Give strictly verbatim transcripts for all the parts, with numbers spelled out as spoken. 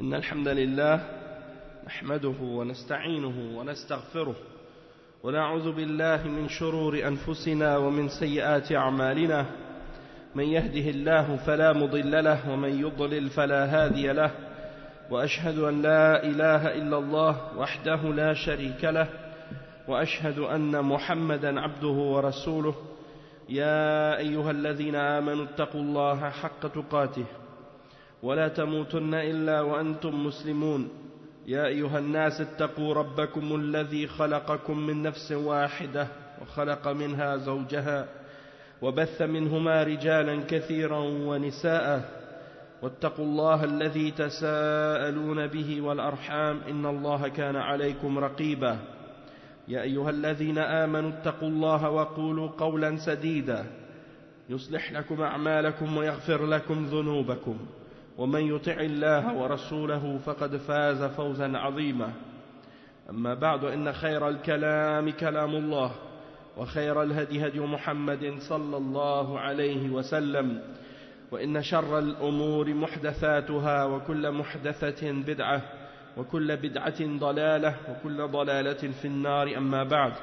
إن الحمد لله نحمده ونستعينه ونستغفره ونعوذ بالله من شرور أنفسنا ومن سيئات أعمالنا من يهده الله فلا مضل له ومن يضلل فلا هادي له وأشهد أن لا إله إلا الله وحده لا شريك له وأشهد أن محمدا عبده ورسوله يا أيها الذين آمنوا اتقوا الله حق تقاته ولا تموتن إلا وأنتم مسلمون يا أيها الناس اتقوا ربكم الذي خلقكم من نفس واحدة وخلق منها زوجها وبث منهما رجالا كثيرا ونساء واتقوا الله الذي تساءلون به والأرحام إن الله كان عليكم رقيبا يا أيها الذين آمنوا اتقوا الله وقولوا قولا سديدا يصلح لكم أعمالكم ويغفر لكم ذنوبكم ومن يطع الله ورسوله فقد فاز فوزا عظيما أما بعد إن خير الكلام كلام الله وخير الهدي هدي محمد صلى الله عليه وسلم وإن شر الأمور محدثاتها وكل محدثة بدعة وكل بدعة ضلالة وكل ضلالة في النار أما بعد.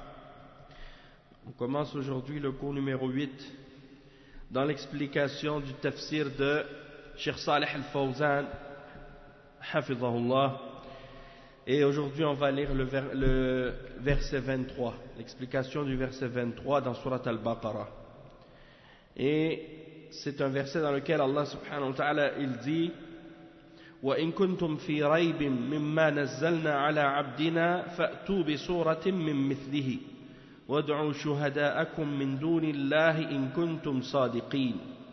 On commence aujourd'hui le cours numéro huit dans l'explication du tafsir de Cheikh Salih Al-Fawzan Hafizahullah, et aujourd'hui on va lire le, ver, le verset vingt-trois, l'explication du verset vingt-trois dans Surat Al-Baqarah. Et c'est un verset dans lequel Allah subhanahu wa ta'ala il dit وَإِن كُنتُمْ فِي رَيْبٍ مِّمَّا نَزَّلْنَا عَلَى عَبْدِنَا فَأْتُوا بِسُورَةٍ مِّن مِّثْلِهِ وَادْعُوا شُهَدَاءَكُم مِّن دُونِ اللَّهِ إِن كُنتُمْ صَادِقِينَ.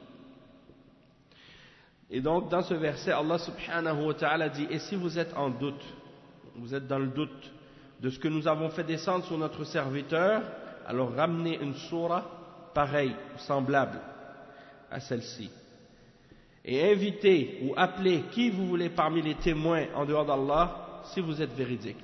Et donc dans ce verset Allah subhanahu wa ta'ala dit, et si vous êtes en doute, vous êtes dans le doute de ce que nous avons fait descendre sur notre serviteur, alors ramenez une sourate pareille ou semblable à celle-ci et invitez ou appelez qui vous voulez parmi les témoins en dehors d'Allah si vous êtes véridique.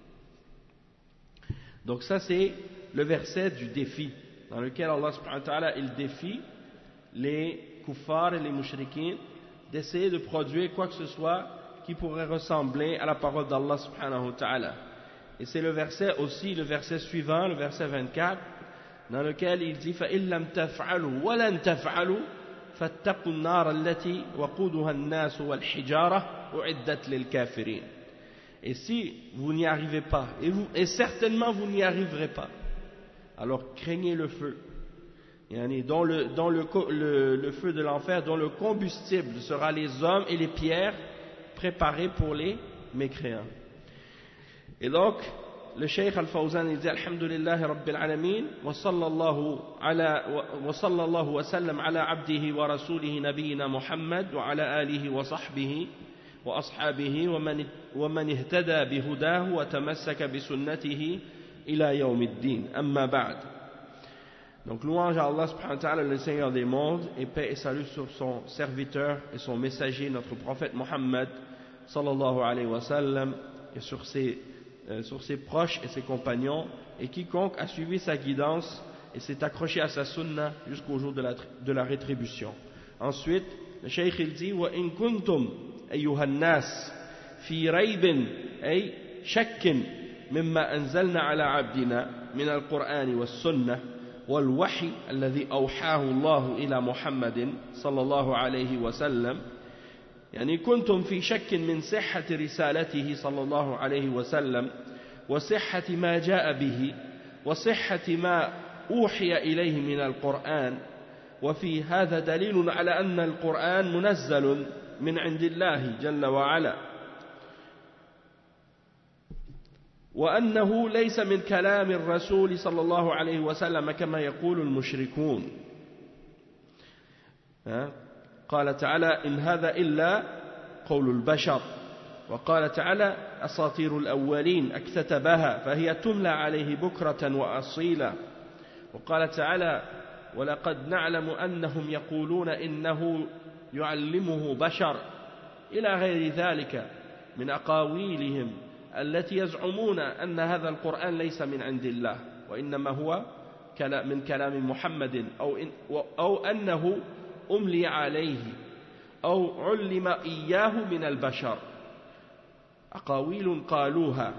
Donc ça c'est le verset du défi dans lequel Allah subhanahu wa ta'ala il défie les kuffars et les mushrikins d'essayer de produire quoi que ce soit qui pourrait ressembler à la parole d'Allah subhanahu wa ta'ala. Et c'est le verset aussi, le verset suivant, le verset vingt-quatre, dans lequel il dit فَإِن لَمْ تَفْعَلُوا وَلَنْ تَفْعَلُوا فَاتَّقُوا النَّارَ الَّتِي وَقُودُهَا النَّاسُ وَالْحِجَارَةُ أُعِدَّتْ لِلْكَافِرِينَ. Et si vous n'y arrivez pas, et, vous, et certainement vous n'y arriverez pas, alors craignez le feu, dont, le, dont le, le, le feu de l'enfer, dont le combustible sera les hommes et les pierres préparés pour les mécréants. Et donc, le Cheikh Al-Fawzan il dit Alhamdulillahi Rabbil Alamin wa sallallahu ala wa sallallahu wa sallam ala abdihi wa rasulihi nabiyyina Muhammad wa ala alihi wa sahbihi wa ashabihi wa man ihtada bihudahu wa tamassaka bi sunnatihi ila yawmiddin. Amma ba'd. Donc louange à Allah subhanahu wa ta'ala, le Seigneur des mondes, et paix et salut sur son serviteur et son messager, notre prophète Muhammad sallallahu alayhi wa sallam, et sur ses, euh, sur ses proches et ses compagnons, et quiconque a suivi sa guidance et s'est accroché à sa sunna jusqu'au jour de la, de la rétribution. Ensuite, le Cheikh il dit وَإِن كُنتُمْ أَيُّهَا النَّاسِ فِي رَيْبٍ أي شَكٍّ مِمَّا أَنزَلْنَا عَلَى عَبْدِنَا من القرآن والسنة والوحي الذي أوحاه الله إلى محمد صلى الله عليه وسلم، يعني كنتم في شك من صحة رسالته صلى الله عليه وسلم وصحة ما جاء به وصحة ما أوحي إليه من القرآن، وفي هذا دليل على أن القرآن منزل من عند الله جل وعلا، وأنه ليس من كلام الرسول صلى الله عليه وسلم كما يقول المشركون. قال تعالى إن هذا إلا قول البشر، وقال تعالى أساطير الأولين اكتتبها فهي تملى عليه بكرة وأصيلا، وقال تعالى ولقد نعلم أنهم يقولون إنه يعلمه بشر، إلى غير ذلك من أقاويلهم التي يزعمون أن هذا القرآن ليس من عند الله وإنما هو من كلام محمد أو, إن أو أنه أملي عليه أو علم إياه من البشر أقاويل قالوها.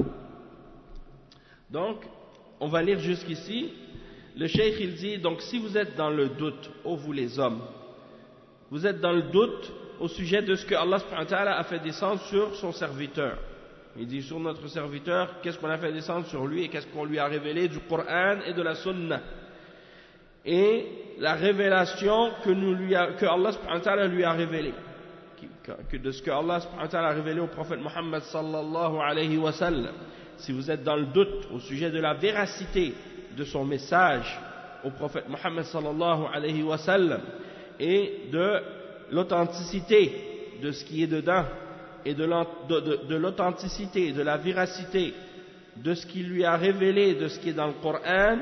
Donc on va lire jusqu'ici. Le cheikh il dit, donc si vous êtes dans le doute, ô vous les hommes, vous êtes dans le doute au sujet de ce que Allah subhanahu wa ta'ala a fait descendre sur son serviteur. Il dit sur notre serviteur, qu'est-ce qu'on a fait descendre sur lui et qu'est-ce qu'on lui a révélé du Coran et de la Sunna. Et la révélation que, nous lui a, que Allah subhanahu wa ta'ala lui a révélé, que de ce que Allah subhanahu wa ta'ala a révélé au prophète Muhammad sallallahu alayhi wa sallam. Si vous êtes dans le doute au sujet de la véracité de son message au prophète Muhammad sallallahu alayhi wa sallam et de l'authenticité de ce qui est dedans et de l'authenticité, de la véracité de ce qu'il lui a révélé, de ce qui est dans le Coran,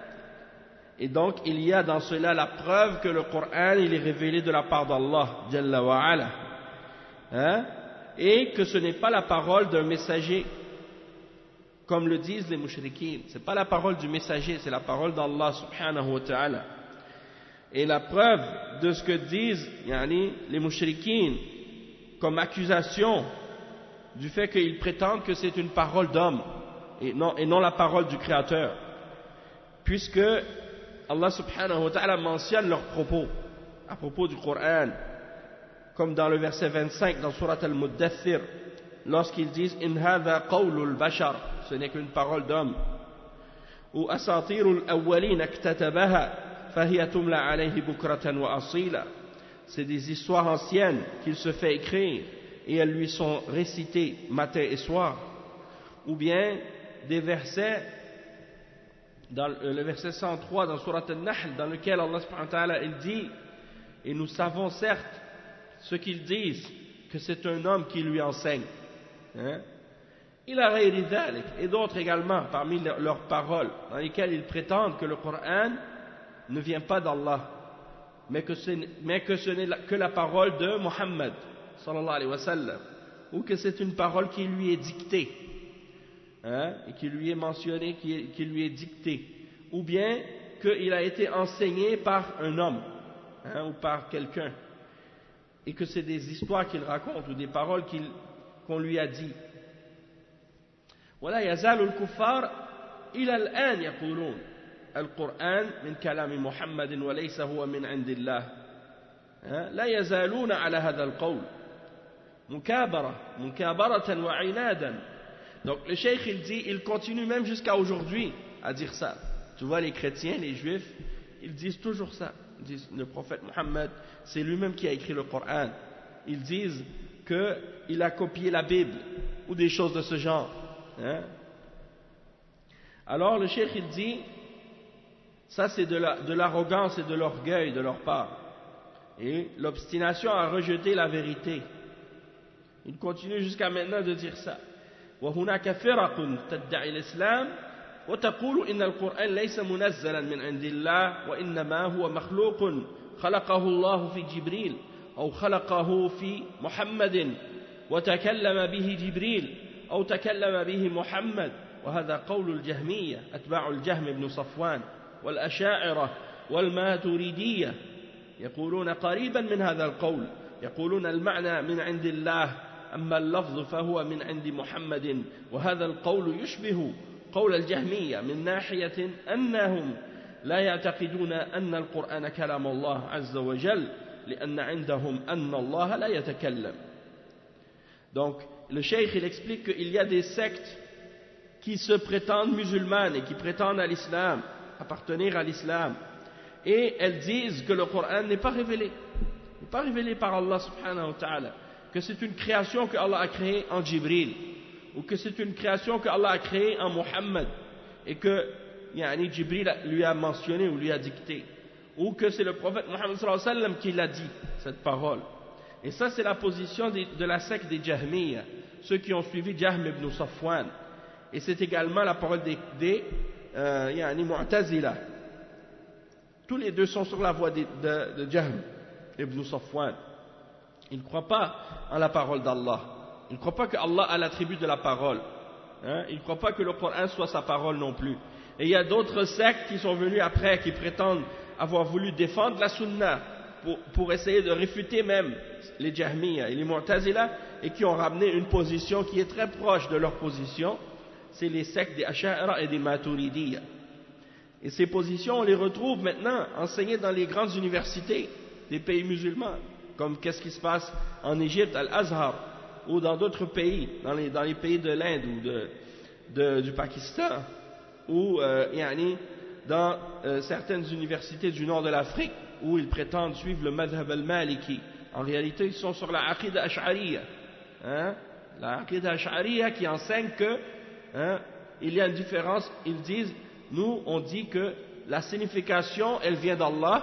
et donc il y a dans cela la preuve que le Coran il est révélé de la part d'Allah Jalla wa Ala, hein? Et que ce n'est pas la parole d'un messager comme le disent les mushrikines. Ce n'est pas la parole du messager, c'est la parole d'Allah subhanahu wa ta'ala. Et la preuve de ce que disent yani, les mushrikines comme accusation du fait qu'ils prétendent que c'est une parole d'homme et non, et non la parole du Créateur, puisque Allah subhanahu wa ta'ala mentionne leurs propos à propos du Coran, comme dans le verset vingt-cinq dans Surat Al-Muddathir, lorsqu'ils disent « In hadha qawlul bashar » ce n'est qu'une parole d'homme, ou « Asatirul awwalin aktatabaha fahiya tumla alayhi bukratan wa asila » c'est des histoires anciennes qu'il se fait écrire et elles lui sont récitées matin et soir, ou bien des versets dans le verset cent trois dans Surat Al-Nahl dans lequel Allah subhanahu wa ta'ala il dit et nous savons certes ce qu'ils disent que c'est un homme qui lui enseigne, hein? Il a ghayri dhalik, et d'autres également parmi leurs paroles dans lesquelles ils prétendent que le Coran ne vient pas d'Allah, mais que ce n'est que la parole de Muhammad sallallahu alayhi wa sallam, ou que c'est une parole qui lui est dictée, hein, et qui lui est mentionnée, qui, est, qui lui est dictée, ou bien qu'il a été enseigné par un homme, hein, ou par quelqu'un, et que c'est des histoires qu'il raconte ou des paroles qu'il, qu'on lui a dit. ولا يزال الكفار إلى الآن يقولون القرآن من كلام محمد وليس هو من عند الله لا يزالون على هذا القول مكابرة مكابرة وعنادا. Donc le cheikh il dit, il continue même jusqu'à aujourd'hui à dire ça. Tu vois, les chrétiens, les juifs, ils disent toujours ça. Ils disent le prophète Mohammed, c'est lui-même qui a écrit le Coran. Ils disent qu'il a copié la Bible ou des choses de ce genre. Hein? Alors le cheikh il dit, ça c'est de, la, de l'arrogance et de l'orgueil de leur part, et l'obstination à rejeter la vérité. Il continue jusqu'à maintenant de dire ça. وهناك فرق تدعي الإسلام وتقول إن القرآن ليس منزلا من عند الله وإنما هو مخلوق خلقه الله في جبريل أو خلقه في محمد وتكلم به جبريل أو تكلم به محمد. وهذا قول الجهمية أتباع الجهم بن صفوان والأشاعرة والماتريدية يقولون قريبا من هذا القول، يقولون المعنى من عند الله أما اللفظ فهو من عند محمد. وهذا القول يشبه قول الجهمية من ناحية أنهم لا يعتقدون أن القرآن كلام الله عز وجل لأن عندهم أن الله لا يتكلم. Donc le cheikh il explique qu'il y a des sectes qui se prétendent musulmanes et qui prétendent à l'islam, appartenir à l'islam, et elles disent que le Coran n'est pas révélé, n'est pas révélé par Allah subhanahu wa ta'ala, que c'est une création que Allah a créée en Jibril, ou que c'est une création que Allah a créée en Muhammad, et que yani, Jibril lui a mentionné ou lui a dicté, ou que c'est le prophète Muhammad sallallahu alayhi wa sallam qui l'a dit, cette parole. Et ça c'est la position de, de la secte des Jahmiyyah, ceux qui ont suivi Jahm ibn Safwan, et c'est également la parole des, des euh, yani, Mu'tazila. Tous les deux sont sur la voie de, de, de Jahm ibn Safwan. Ils ne croient pas en la parole d'Allah. Ils ne croient pas que Allah a l'attribut de la parole. Hein? Ils ne croient pas que le Coran soit sa parole non plus. Et il y a d'autres sectes qui sont venus après, qui prétendent avoir voulu défendre la sunna pour, pour essayer de réfuter même les Jahmiya et les Mu'tazila, et qui ont ramené une position qui est très proche de leur position, c'est les sectes des Asha'ira et des Maturidiyya. Et ces positions, on les retrouve maintenant enseignées dans les grandes universités des pays musulmans, comme qu'est-ce qui se passe en Égypte, Al-Azhar, ou dans d'autres pays, dans les, dans les pays de l'Inde ou de, de, du Pakistan, ou euh, yani, dans euh, certaines universités du nord de l'Afrique, où ils prétendent suivre le madhab al-maliki. En réalité, ils sont sur la aqidah ash'ariyya, hein? La aqidah ash'ariyya qui enseigne que hein, il y a une différence. Ils disent, nous on dit que la signification elle vient d'Allah,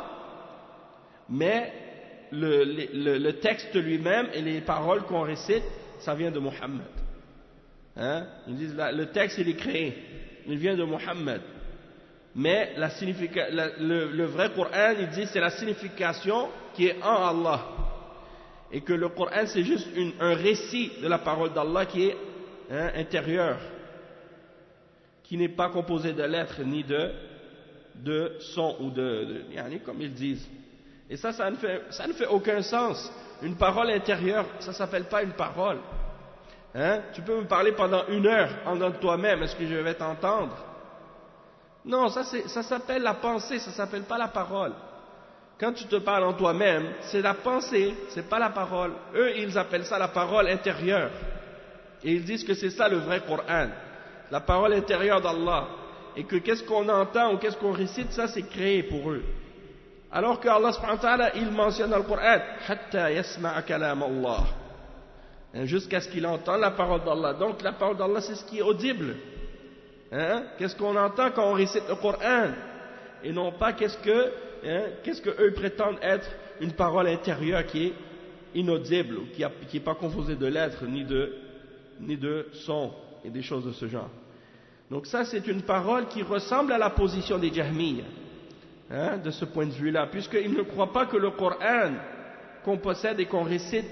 mais le, le, le texte lui-même et les paroles qu'on récite, ça vient de Muhammad. Hein? Ils disent la, le texte il est créé, il vient de Muhammad, mais la significa, la, le, le vrai Coran il dit c'est la signification qui est en Allah, et que le Coran c'est juste une, un récit de la parole d'Allah qui est hein, intérieur, qui n'est pas composé de lettres ni de, de sons ou de, de yani, comme ils disent. Et ça, ça ne, fait, ça ne fait aucun sens. Une parole intérieure, ça ne s'appelle pas une parole. Hein? Tu peux me parler pendant une heure en dedans de toi-même, est-ce que je vais t'entendre? Non, ça, ça s'appelle la pensée, ça ne s'appelle pas la parole. Quand tu te parles en toi-même, c'est la pensée, ce n'est pas la parole. Eux, ils appellent ça la parole intérieure. Et ils disent que c'est ça le vrai Coran, la parole intérieure d'Allah. Et que qu'est-ce qu'on entend ou qu'est-ce qu'on récite, ça c'est créé pour eux. Alors que Allah subhanahu wa ta'ala, il mentionne dans le Coran, hatta yasma'a kalam Allah, jusqu'à ce qu'il entende la parole d'Allah. Donc la parole d'Allah c'est ce qui est audible. Hein? Qu'est-ce qu'on entend quand on récite le Coran, et non pas qu'est-ce que, hein, qu'est-ce que eux prétendent être une parole intérieure qui est inaudible, qui n'est pas composée de lettres ni de, ni de sons et des choses de ce genre. Donc ça c'est une parole qui ressemble à la position des Jahmiya. Hein, de ce point de vue-là, puisqu'ils ne croient pas que le Coran qu'on possède et qu'on récite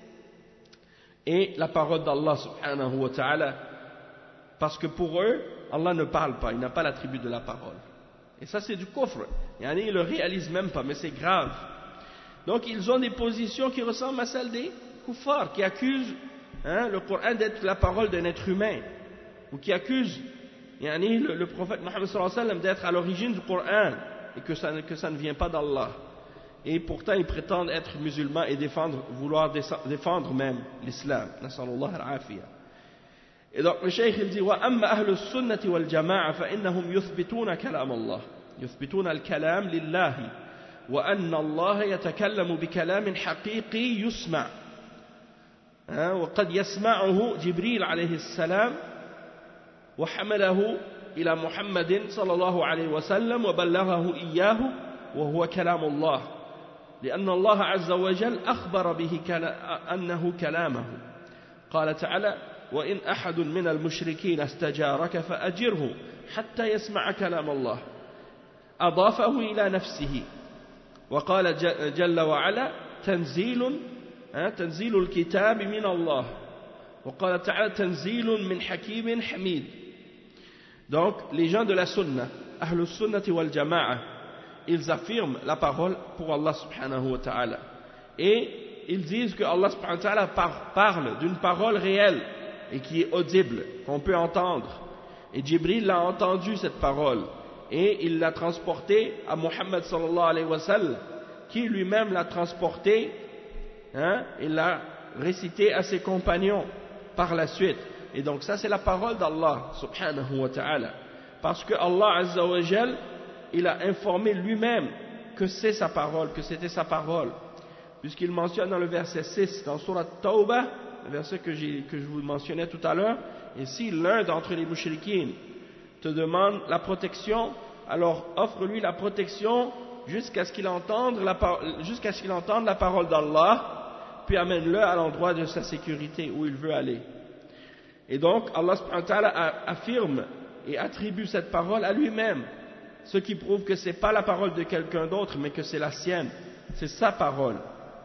est la parole d'Allah subhanahu wa ta'ala, parce que pour eux, Allah ne parle pas, il n'a pas l'attribut de la parole. Et ça c'est du kufr, yani, ils ne le réalisent même pas, mais c'est grave. Donc ils ont des positions qui ressemblent à celles des kuffars, qui accusent hein, le Coran d'être la parole d'un être humain, ou qui accusent yani, le, le prophète Mohammed sallallahu alayhi wa sallam d'être à l'origine du Coran, et que ça, que ça ne vient pas d'Allah. Et pourtant ils prétendent être musulmans et défendre, vouloir défendre même l'islam. Nasallallahu al-afiyah. Et donc le cheikh il dit وَأَمَّا أَهْلُ السُّنَّةِ وَالْجَمَاعَةِ فَإِنَّهُمْ يُثْبِتُونَ كَلَامَ اللَّهِ يُثْبِتُونَ الكلام لله وأن الله يتكلم بكلام حقيقي يسمع وقد يسمعه جبريل عليه السلام وحمله إلى محمد صلى الله عليه وسلم وبلغه إياه وهو كلام الله لأن الله عز وجل أخبر به أنه كلامه قال تعالى وإن أحد من المشركين استجارك فأجره حتى يسمع كلام الله أضافه إلى نفسه وقال جل وعلا تنزيل تنزيل الكتاب من الله وقال تعالى تنزيل من حكيم حميد. Donc, les gens de la sunna, ahlus sunnati wal jama'a, ils affirment la parole pour Allah subhanahu wa ta'ala. Et ils disent que Allah subhanahu wa ta'ala parle d'une parole réelle et qui est audible, qu'on peut entendre. Et Jibril l'a entendu cette parole. Et il l'a transportée à Muhammad sallallahu alayhi wa sallam, qui lui-même l'a transportée, hein, il l'a récité à ses compagnons par la suite. Et donc ça c'est la parole d'Allah subhanahu wa ta'ala, parce que Allah azza wa jal il a informé lui-même que c'est sa parole, que c'était sa parole, puisqu'il mentionne dans le verset six dans Surat Tawbah, le verset que, que je vous mentionnais tout à l'heure, et si l'un d'entre les mushrikines te demande la protection, alors offre-lui la protection jusqu'à ce qu'il entende la, jusqu'à ce qu'il entende la parole d'Allah, puis amène-le à l'endroit de sa sécurité où il veut aller. Et donc Allah subhanahu wa ta'ala affirme et attribue cette parole à lui-même, ce qui prouve que ce n'est pas la parole de quelqu'un d'autre, mais que c'est la sienne, c'est sa parole.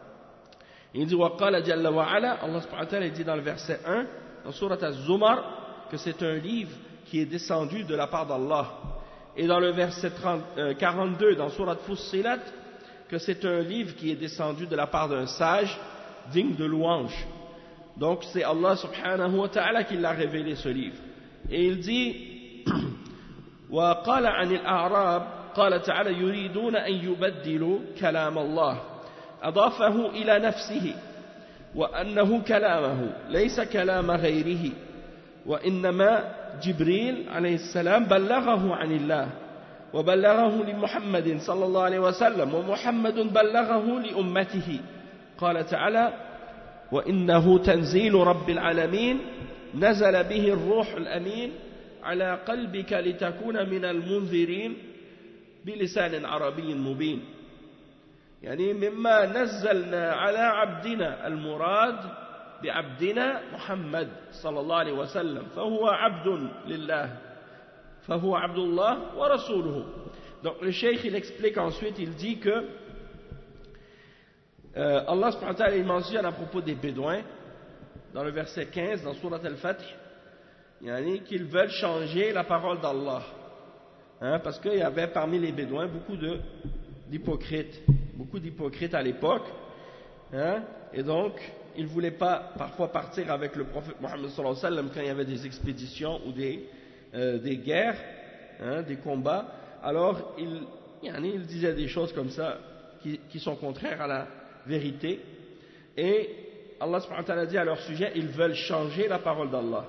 Il dit وَقَالَ جَلَّ وَعَلَا, Allah subhanahu wa ta'ala dit dans le verset un dans Surat Az-Zumar que c'est un livre qui est descendu de la part d'Allah. Et dans le verset trente, euh, quarante-deux dans Surat Fussilat, que c'est un livre qui est descendu de la part d'un sage digne de louange. Donc c'est Allah subhanahu wa ta'ala qui l'a révélé ce livre. Et il dit وقال عن الأعراب قال تعالى يريدون أن يبدلوا كلام الله أضافه إلى نفسه وأنه كلامه ليس كلام غيره وإنما جبريل عليه السلام بلغه عن الله وبلغه لمحمد صلى الله عليه وسلم ومحمد بلغه لأمته قال تعالى وإنه تنزيل رب العالمين نزل به الروح الأمين على قلبك لتكون من المنذرين بلسان عربي مبين يعني مما نزلنا على عبدنا المراد بعبدنا محمد صلى الله عليه وسلم فهو عبد لله فهو عبد الله ورسوله. Donc le cheikh il explique ensuite, il dit que euh, Allah subhanahu wa ta'ala il mentionne à propos des bédouins dans le verset quinze dans Surat al-Fath yani, qu'ils veulent changer la parole d'Allah, hein, parce qu'il y avait parmi les bédouins beaucoup de, d'hypocrites beaucoup d'hypocrites à l'époque, hein, et donc ils ne voulaient pas parfois partir avec le prophète Mohammed sallallahu alayhi wa sallam quand il y avait des expéditions ou des, euh, des guerres, hein, des combats. Alors ils, yani, ils disaient des choses comme ça qui, qui sont contraires à la vérité, et Allah subhanahu wa ta'ala dit à leur sujet ils veulent changer la parole d'Allah.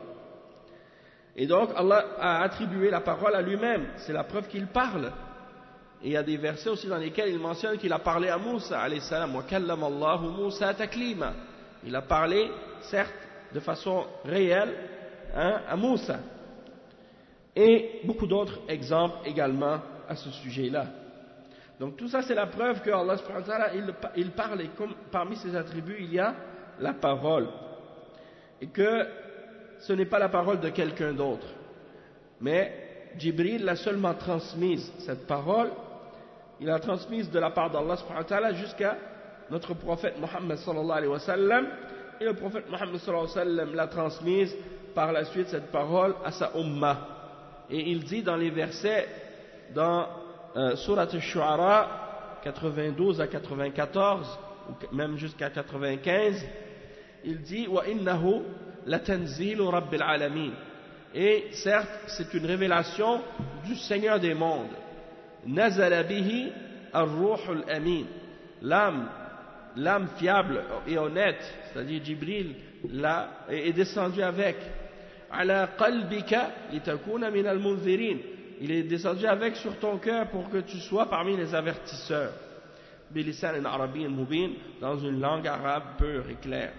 Et donc Allah a attribué la parole à lui-même, c'est la preuve qu'il parle. Et il y a des versets aussi dans lesquels il mentionne qu'il a parlé à Moussa alayhi salam, wa kallama Allahu Moussa taklima. Il a parlé, certes, de façon réelle, hein, à Moussa. Et beaucoup d'autres exemples également à ce sujet-là. Donc tout ça c'est la preuve que Allah subhanahu wa ta'ala, il, il parle, et comme parmi ses attributs il y a la parole. Et que ce n'est pas la parole de quelqu'un d'autre. Mais Jibril l'a seulement transmise, cette parole, il l'a transmise de la part d'Allah subhanahu wa ta'ala jusqu'à notre prophète Mohammed sallallahu alayhi wa sallam, et le prophète Mohammed sallallahu alayhi wa sallam l'a transmise par la suite cette parole à sa ummah. Et il dit dans les versets, dans euh, Surat al-Shu'ara quatre-vingt-douze à quatre-vingt-quatorze, ou même jusqu'à quatre-vingt-quinze, il dit wa innahu latanzilu rabbil alamin. Et certes, c'est une révélation du Seigneur des mondes. Nazala bihi ar-ruhul amin. L'âme, l'âme fiable et honnête, c'est-à-dire Jibril, là, est descendu avec. Ala qalbika litakuna min al-munzirin. Il est descendu avec sur ton cœur pour que tu sois parmi les avertisseurs. Bilisan arabiyyin mubin, dans une langue arabe pure et claire.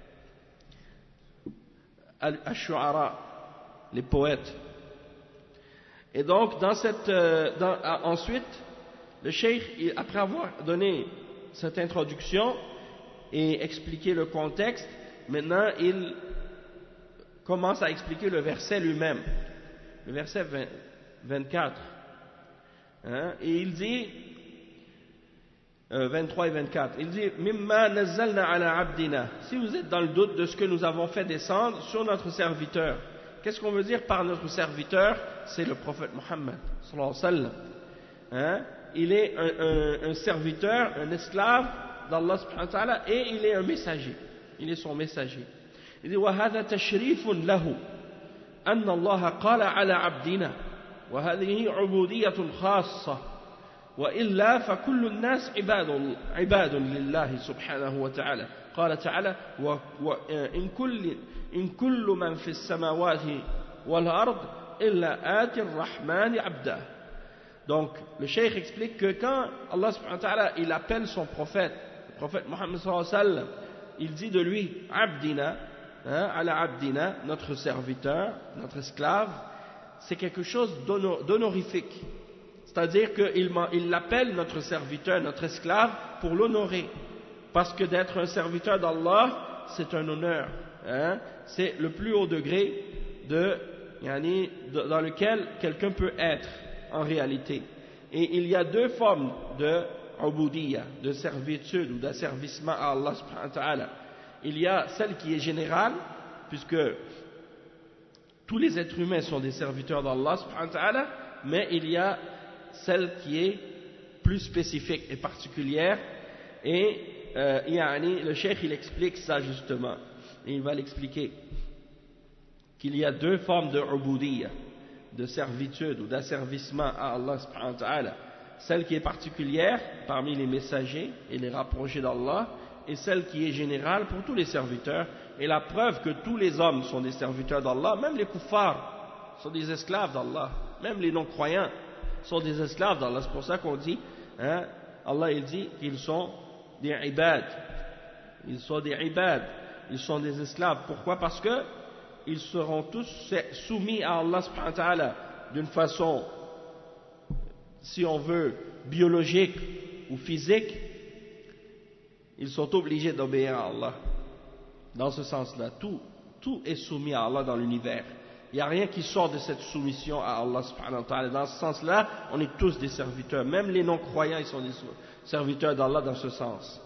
Al-Shu'ara, les poètes. Et donc, dans cette, euh, dans, ensuite, le cheikh, après avoir donné cette introduction et expliqué le contexte, maintenant il commence à expliquer le verset lui-même, le verset vingt, vingt-quatre. Hein, et il dit, euh, vingt-trois et vingt-quatre, il dit Mimma nazzalna ala abdina. Si vous êtes dans le doute de ce que nous avons fait descendre sur notre serviteur, qu'est-ce qu'on veut dire par notre serviteur? C'est le prophète Mohammed sallallahu alayhi wa sallam. Hein? Il est un, un, un serviteur, un esclave d'Allah subhanahu wa ta'ala, et il est un messager. Il est son messager. Il dit وَهَذَا تَشْرِيفٌ لَهُ أَنَّ اللَّهَ قَالَ عَلَى عَبْدِنَا وَهَذِهِ عُبُودِيَّةٌ خَاصَّةٌ وإلا فكل الناس عباد عباد لله سبحانه وتعالى. قال تعالى وإن كل إن كل من في السماوات والأرض إلا آتي الرحمن عبدا. Donc le cheikh explique que quand Allah subhanahu wa ta'ala il appelle son prophète, le prophète Mohammed sallallahu alayhi wa sallam, il dit de lui abdina, hein, ala abdina, notre serviteur, notre esclave, c'est quelque chose d'honorifique. C'est-à-dire qu'il l'appelle notre serviteur, notre esclave, pour l'honorer. Parce que d'être un serviteur d'Allah, c'est un honneur. Hein? C'est le plus haut degré de, yani, de, dans lequel quelqu'un peut être en réalité. Et il y a deux formes de ubudiyya, de servitude ou d'asservissement à Allah subhanahu wa ta'ala. Il y a celle qui est générale, puisque tous les êtres humains sont des serviteurs d'Allah subhanahu wa ta'ala, mais il y a celle qui est plus spécifique et particulière. Et euh, yani, le cheikh il explique ça justement, et il va l'expliquer, qu'il y a deux formes de ubudiyya, de servitude ou d'asservissement à Allah subhanahu wa ta'ala. Celle qui est particulière parmi les messagers et les rapprochés d'Allah, et celle qui est générale pour tous les serviteurs. Et la preuve que tous les hommes sont des serviteurs d'Allah, même les kuffars sont des esclaves d'Allah, même les non-croyants sont des esclaves d'Allah. C'est pour ça qu'on dit, hein, Allah il dit qu'ils sont des ibad, ils sont des ibad, ils sont des esclaves. Pourquoi? Parce que ils seront tous soumis à Allah subhanahu wa ta'ala d'une façon, si on veut, biologique ou physique. Ils sont obligés d'obéir à Allah. Dans ce sens-là, tout, tout est soumis à Allah dans l'univers. Il n'y a rien qui sort de cette soumission à Allah subhanahu wa ta'ala. Dans ce sens-là, on est tous des serviteurs. Même les non-croyants, ils sont des serviteurs d'Allah dans ce sens.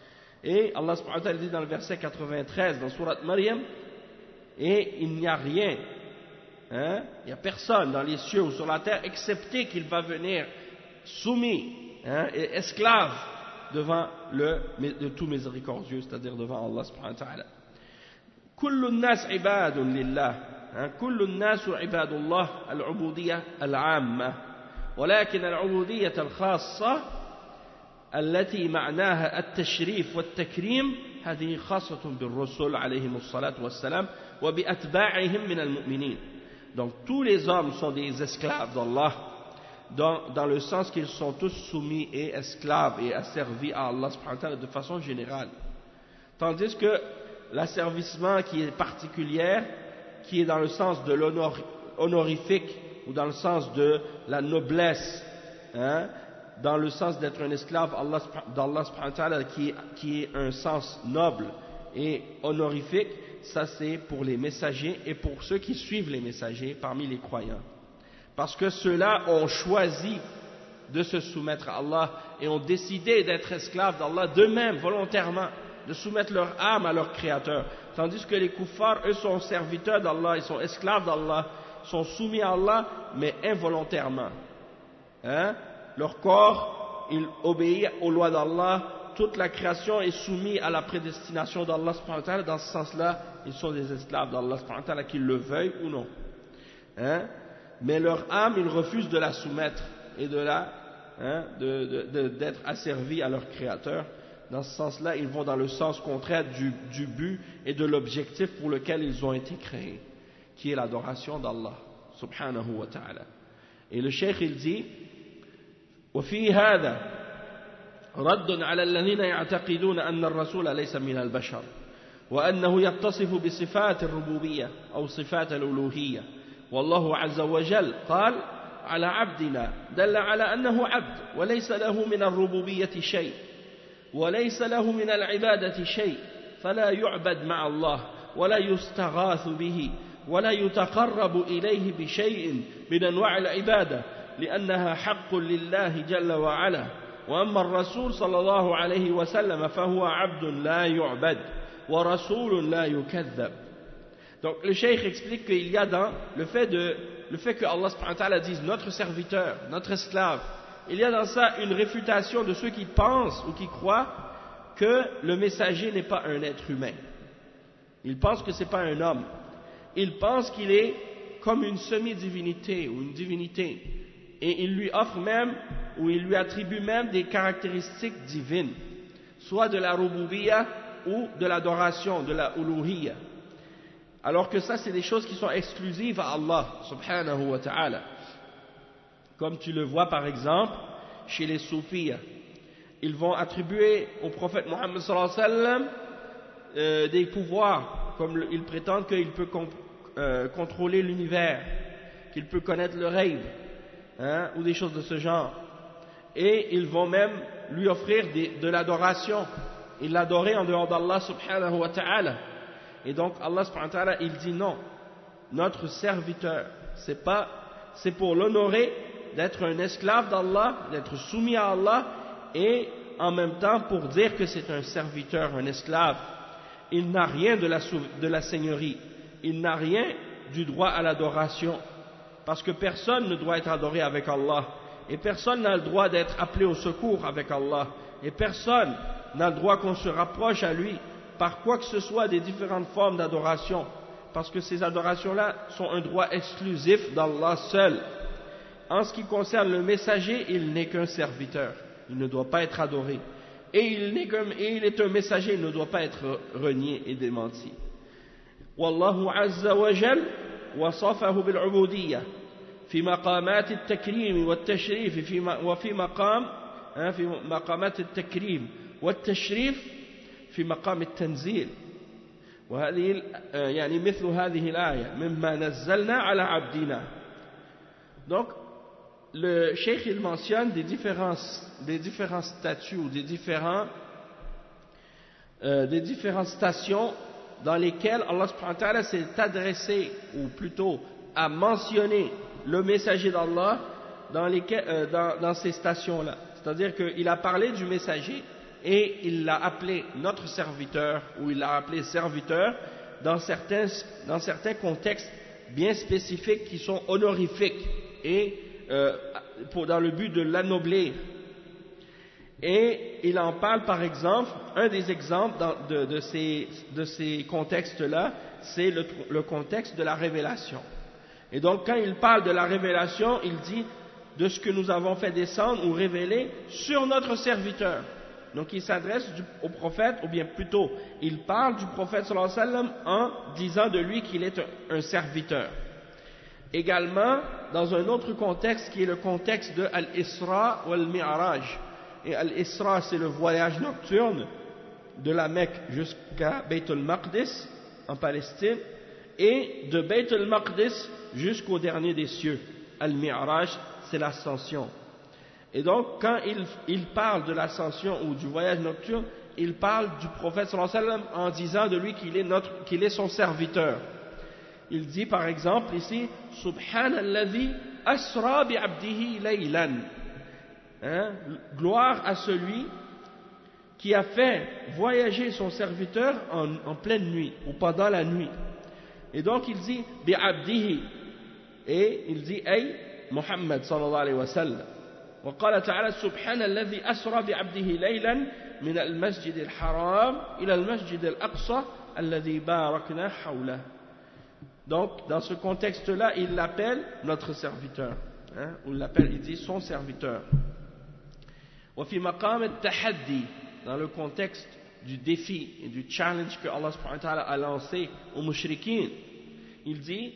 Et Allah subhanahu wa ta'ala dit dans le verset quatre-vingt-treize, dans Surat Maryam, et il n'y a rien, hein, il n'y a personne dans les cieux ou sur la terre, excepté qu'il va venir soumis, hein, et esclave devant le, le tout miséricordieux, c'est-à-dire devant Allah subhanahu wa ta'ala. كل الناس عباد لله كل الناس عباد الله العبودية العامة ولكن العبودية الخاصة التي معناها التشريف والتكريم هذه خاصة بالرسل عليهم الصلاة والسلام وبأتباعهم من المؤمنين. Donc tous les hommes sont des esclaves d'Allah, dans, dans le sens qu'ils sont tous soumis et esclaves et asservis à Allah subhanahu wa ta'ala de façon générale. Tandis que l'asservissement qui est particulier, qui est dans le sens de l'honor, honorifique ou dans le sens de la noblesse, hein, dans le sens d'être un esclave d'Allah subhanahu wa ta'ala, qui, qui est un sens noble et honorifique, ça c'est pour les messagers et pour ceux qui suivent les messagers parmi les croyants. Parce que ceux-là ont choisi de se soumettre à Allah et ont décidé d'être esclaves d'Allah d'eux-mêmes, volontairement, de soumettre leur âme à leur Créateur. Tandis que les kuffars, eux, sont serviteurs d'Allah, ils sont esclaves d'Allah, sont soumis à Allah, mais involontairement. Hein? Leur corps, il obéit aux lois d'Allah, toute la création est soumise à la prédestination d'Allah subhanahu wa ta'ala. Dans ce sens-là, ils sont des esclaves d'Allah subhanahu wa ta'ala, qu'ils le veuillent ou non. Hein? Mais leur âme, ils refusent de la soumettre et de la, hein, de, de, de, d'être asservis à leur Créateur. Dans ce sens-là, ils vont dans le sens contraire du, du but et de l'objectif pour lequel ils ont été créés, qui est l'adoration d'Allah subhanahu wa ta'ala. Et le cheikh il dit وفي هذا رد على الذين يعتقدون أن الرسول ليس من البشر وأنه يتصف بصفات الربوبية أو صفات الألوهية والله عز وجل قال على عبدنا دل على أنه عبد وليس له من الربوبية شيء وليس له من العبادة شيء فلا يعبد مع الله ولا يستغاث به ولا يتقرب إليه بشيء من أنواع العبادة لأنها حق لله جل وعلا وأما الرسول صلى الله عليه وسلم فهو عبد لا يعبد ورسول لا يكذب. Donc le cheikh explique qu'il y a dans le fait, de, le fait que Allah subhanahu wa ta'ala dise notre serviteur, notre esclave, il y a dans ça une réfutation de ceux qui pensent ou qui croient que le messager n'est pas un être humain. Ils pensent que ce n'est pas un homme. Ils pensent qu'il est comme une semi-divinité ou une divinité. Et il lui offre même, ou il lui attribue même des caractéristiques divines, soit de la rububiyya ou de l'adoration, de la uluhiyya. Alors que ça, c'est des choses qui sont exclusives à Allah, subhanahu wa ta'ala. Comme tu le vois par exemple chez les soufis. Ils vont attribuer au prophète Mohammed sallallahu alayhi wa sallam euh, des pouvoirs, comme le, ils prétendent qu'il peut comp, euh, contrôler l'univers, qu'il peut connaître le rêve, hein, ou des choses de ce genre. Et ils vont même lui offrir des, de l'adoration. Ils l'adoraient en dehors d'Allah subhanahu wa ta'ala. Et donc Allah subhanahu wa ta'ala, il dit non, notre serviteur, c'est pas, c'est pour l'honorer, d'être un esclave d'Allah, d'être soumis à Allah, et en même temps pour dire que c'est un serviteur, un esclave. Il n'a rien de la, de la seigneurie, il n'a rien du droit à l'adoration, parce que personne ne doit être adoré avec Allah, et personne n'a le droit d'être appelé au secours avec Allah, et personne n'a le droit qu'on se rapproche à lui par quoi que ce soit des différentes formes d'adoration, parce que ces adorations-là sont un droit exclusif d'Allah seul. En ce qui concerne le messager, il n'est qu'un serviteur, il ne doit pas être adoré, et il, n'est qu'un, et il est un messager, il ne doit pas être renié et démenti. Wallahu azza wa jal wasafahu bil ubudiyya fi maqamat at-takrim wa at-tashrif fi wa fi maqam fi maqamat at-takrim wa at-tashrif في مقام التنزيل وهذه يعني مثل هذه الآية مما نزلنا على عبدنا. Donc le cheikh il mentionne des différents des différents statuts ou des différents euh, des différentes stations dans lesquelles Allah subhanahu wa ta'ala s'est adressé, ou plutôt a mentionné le messager d'Allah dans, lesquelles, euh, dans, dans ces stations-là. C'est-à-dire qu'il a parlé du messager et il l'a appelé notre serviteur, ou il l'a appelé serviteur dans certains, dans certains contextes bien spécifiques qui sont honorifiques et euh, pour, dans le but de l'anoblir. Et il en parle par exemple, un des exemples dans, de, de ces, de ces contextes-là, c'est le, le contexte de la révélation. Et donc quand il parle de la révélation, il dit de ce que nous avons fait descendre ou révéler sur notre serviteur. Donc il s'adresse au prophète, ou bien plutôt, il parle du prophète sallallahu alayhi wa sallam en disant de lui qu'il est un, un serviteur. Également, dans un autre contexte qui est le contexte de Al-Isra ou Al-Mi'raj. Et Al-Isra, c'est le voyage nocturne de la Mecque jusqu'à Bayt al-Maqdis, en Palestine, et de Bayt al-Maqdis jusqu'au dernier des cieux. Al-Mi'raj, c'est l'ascension. Et donc, quand il, il parle de l'ascension ou du voyage nocturne, il parle du prophète sallallahu alayhi wa sallam en disant de lui qu'il est, notre, qu'il est son serviteur. Il dit par exemple ici, Subhanalladhi asra bi abdihi laylan. Hein? Gloire à celui qui a fait voyager son serviteur en, en pleine nuit ou pendant la nuit. Et donc il dit bi abdihi, et il dit ay Muhammad sallallahu alayhi wa sallam. وقال تعالى سبحان الذي أسرى بعبده ليلا من المسجد الحرام إلى المسجد الأقصى الذي باركنا حوله. Donc dans ce contexte-là, il l'appelle notre serviteur, hein, ou il l'appelle, il dit son serviteur. وفي مقام التحدي, dans le contexte du défi et du challenge que Allah subhanahu wa ta'ala a lancé aux mushrikines, il dit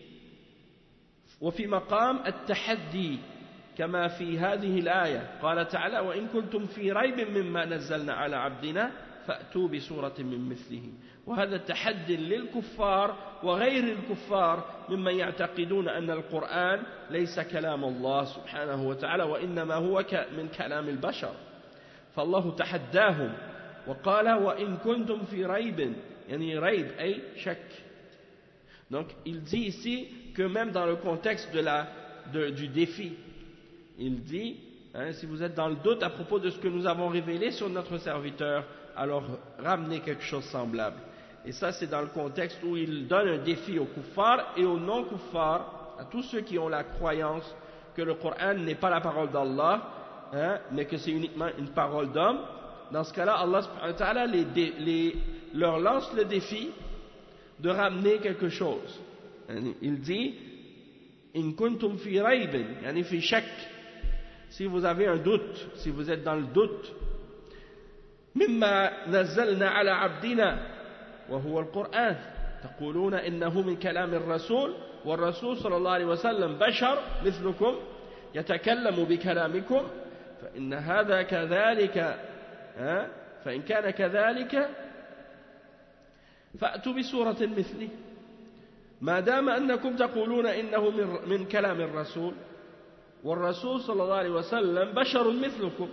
وفي مقام التحدي كما في هذه الآية قال تعالى وإن كنتم في ريب مما نزلنا على عبدنا فأتوا بسورة من مثله. وهذا تحدي للكفار وغير الكفار ممن يعتقدون أن القرآن ليس كلام الله سبحانه وتعالى وإنما هو من كلام البشر. فالله تحداهم وقال وإن كنتم في ريب, يعني ريب أي شك. Donc il dit ici que même dans le contexte de la, de, du défi, il dit, hein, si vous êtes dans le doute à propos de ce que nous avons révélé sur notre serviteur, alors ramenez quelque chose de semblable. Et ça, c'est dans le contexte où il donne un défi aux kuffars et aux non-kuffars, à tous ceux qui ont la croyance que le Coran n'est pas la parole d'Allah, hein, mais que c'est uniquement une parole d'homme. Dans ce cas-là, Allah subhanahu wa ta'ala les, les, leur lance le défi de ramener quelque chose. Il dit, in kuntum fi raybin, yani fi shak. Si vous avez un doute, si vous êtes dans le doute, مما نزلنا على عبدنا وهو القرآن تقولون إنه من كلام الرسول والرسول صلى الله عليه وسلم بشر مثلكم يتكلم بكلامكم فإن هذا كذلك فإن كان كذلك فأتوا بسورة مثله ما دام أنكم تقولون إنه من كلام الرسول والرسول صلى الله عليه وسلم بشر مثلكم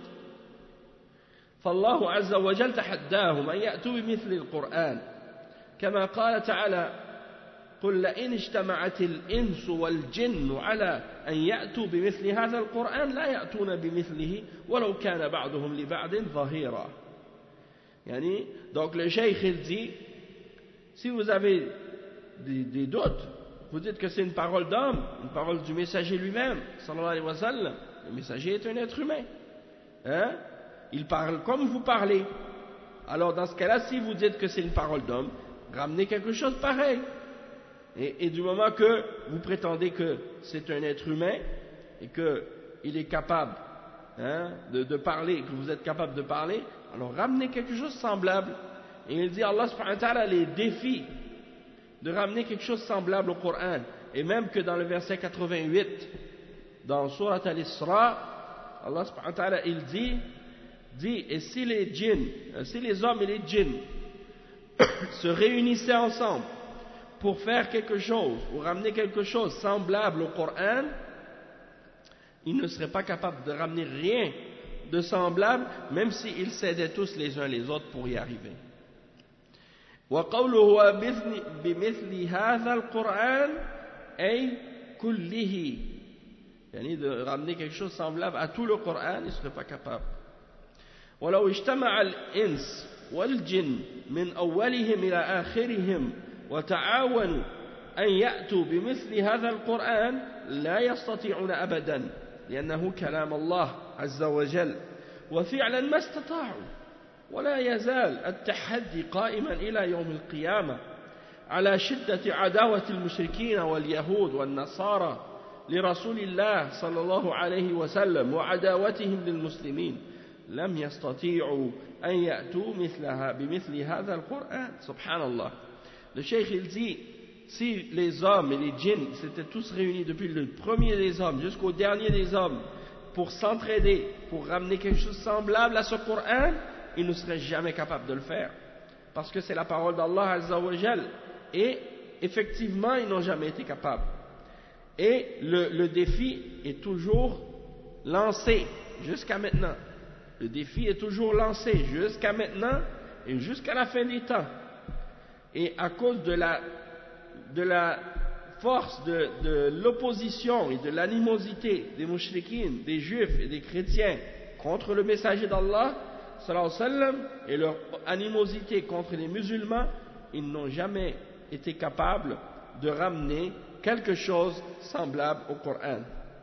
فالله عز وجل تحداهم أن يأتوا بمثل القرآن كما قال تعالى قل لئن اجتمعت الإنس والجن على أن يأتوا بمثل هذا القرآن لا يأتون بمثله ولو كان بعضهم لبعض ظهيرا. يعني donc le cheikh il dit si vous avez des, des doutes, vous dites que c'est une parole d'homme, une parole du messager lui-même sallallahu alayhi wa sallam, Le messager est un être humain. Hein? Il parle comme vous parlez. Alors dans ce cas-là, si vous dites que c'est une parole d'homme, ramenez quelque chose pareil. Et, et du moment que vous prétendez que c'est un être humain et qu'il est capable hein, de, de parler, que vous êtes capable de parler, alors ramenez quelque chose de semblable. Et il dit, Allah subhanahu wa ta'ala les défie de ramener quelque chose de semblable au Coran. Et même que dans le verset quatre-vingt-huit, dans Surat Al-Isra, Allah subhanahu wa ta'ala il dit, dit, et si les djinns, si les hommes et les djinns se réunissaient ensemble pour faire quelque chose, ou ramener quelque chose semblable au Coran, ils ne seraient pas capables de ramener rien de semblable, même s'ils s'aidaient tous les uns les autres pour y arriver. وقوله بمثل هذا القرآن أي كله يعني de ramener quelque chose semblable à tout le Coran, ils ne seraient pas capables. ولو اجتمع الإنس والجن من أولهم إلى آخرهم وتعاونوا أن يأتوا بمثل هذا القرآن لا يستطيعون أبدا لأنه كلام الله عز وجل وفعلا ما استطاعوا ولا يزال التحدي قائما إلى يوم القيامة على شدة عداوة المشركين واليهود والنصارى لرسول الله صلى الله عليه وسلم وعداوتهم للمسلمين لم يستطيعوا أن يأتوا مثلها بمثل هذا القرآن. سبحان الله. Le cheikh il dit, si les hommes et les djinns s'étaient tous réunis depuis le premier des hommes jusqu'au dernier des hommes pour s'entraider, pour ramener quelque chose de semblable à ce Coran, ils ne seraient jamais capables de le faire. Parce que c'est la parole d'Allah Azza wa Jal. Et effectivement, ils n'ont jamais été capables. Et le, le défi est toujours lancé jusqu'à maintenant. Le défi est toujours lancé jusqu'à maintenant et jusqu'à la fin des temps. Et à cause de la, de la force de, de l'opposition et de l'animosité des mouchriquines, des juifs et des chrétiens contre le messager d'Allah, sallallahu alayhi wa sallam, et leur animosité contre les musulmans, ils n'ont jamais été capables de ramener quelque chose semblable au Coran.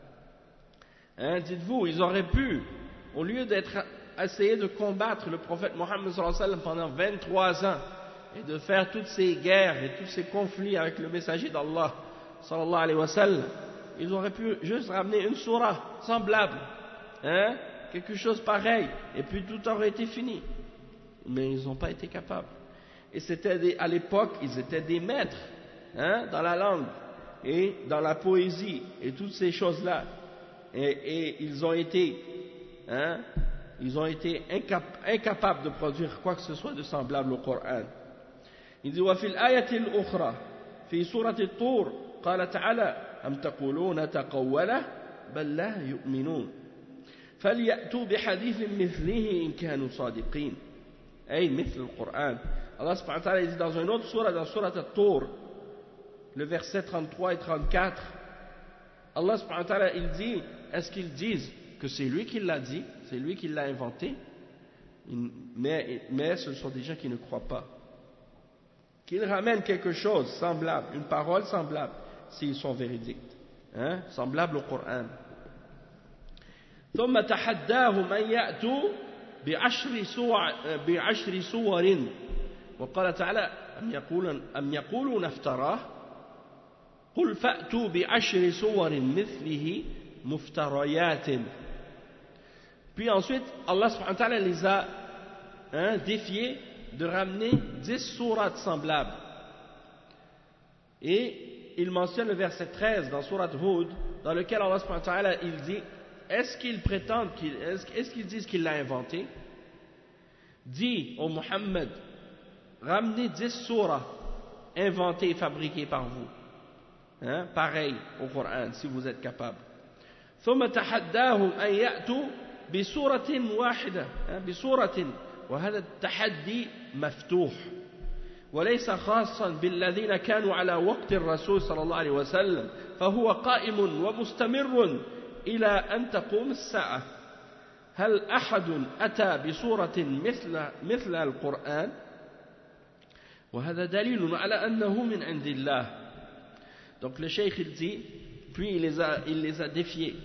Hein, dites-vous, ils auraient pu, au lieu d'être essayer de combattre le prophète Mohammed sallallahu alayhi wa sallam pendant vingt-trois ans et de faire toutes ces guerres et tous ces conflits avec le messager d'Allah sallallahu alayhi wa sallam, ils auraient pu juste ramener une sourate semblable, hein, quelque chose pareil, et puis tout aurait été fini. Mais ils n'ont pas été capables. Et c'était des, à l'époque, ils étaient des maîtres hein, dans la langue et dans la poésie et toutes ces choses-là. Et, et ils ont été, hein, ils ont été incap, incapables de produire quoi que ce soit de semblable au Coran. Il dit وفي الآية الأخرى في سورة الطور قال تعالى أم تقولون تقوله بل لا يؤمنون فليأتوا بحديث مثله إن كانوا صادقين أي مثل القرآن. Allah subhanahu wa ta'ala dit dans une autre sourate, dans Surat At-Tur, le verset trente-trois et trente-quatre, Allah subhanahu wa ta'ala il dit, est-ce qu'ils disent que c'est lui qui l'a dit, c'est lui qui l'a inventé, mais, mais ce sont des gens qui ne croient pas. Qu'ils ramènent quelque chose semblable, une parole semblable, s'ils sont véridiques, hein, semblable au Coran. ثم تحداهم أن يأتوا بعشر سور بعشر سور وقال تعالى أم يقولون أم يقولون افتراه قل فأتوا بعشر سور مثله مفتريات. Puis ensuite Allah subhanahu wa ta'ala les a hein, défiés de ramener dix sourates semblables. Et il mentionne le verset treize dans Surat Hud, dans lequel Allah subhanahu wa ta'ala il dit, est-ce qu'ils prétendent, qu'ils, est-ce, est-ce qu'ils disent qu'il l'a inventé? Dis au Muhammad, ramenez dix sourates inventées et fabriquées par vous. Hein, pareil au Coran, si vous êtes capable. ثم تحداهم أن يأتوا بسورة واحدة بسورة وهذا التحدي مفتوح وليس خاصا بالذين كانوا على وقت الرسول صلى الله عليه وسلم فهو قائم ومستمر إلى أن تقوم الساعة. هل أحد أتى بسورة مثل مثل القرآن وهذا دليل على أنه من عند الله. Donc le cheikh il dit, puis il les a, il les a défiés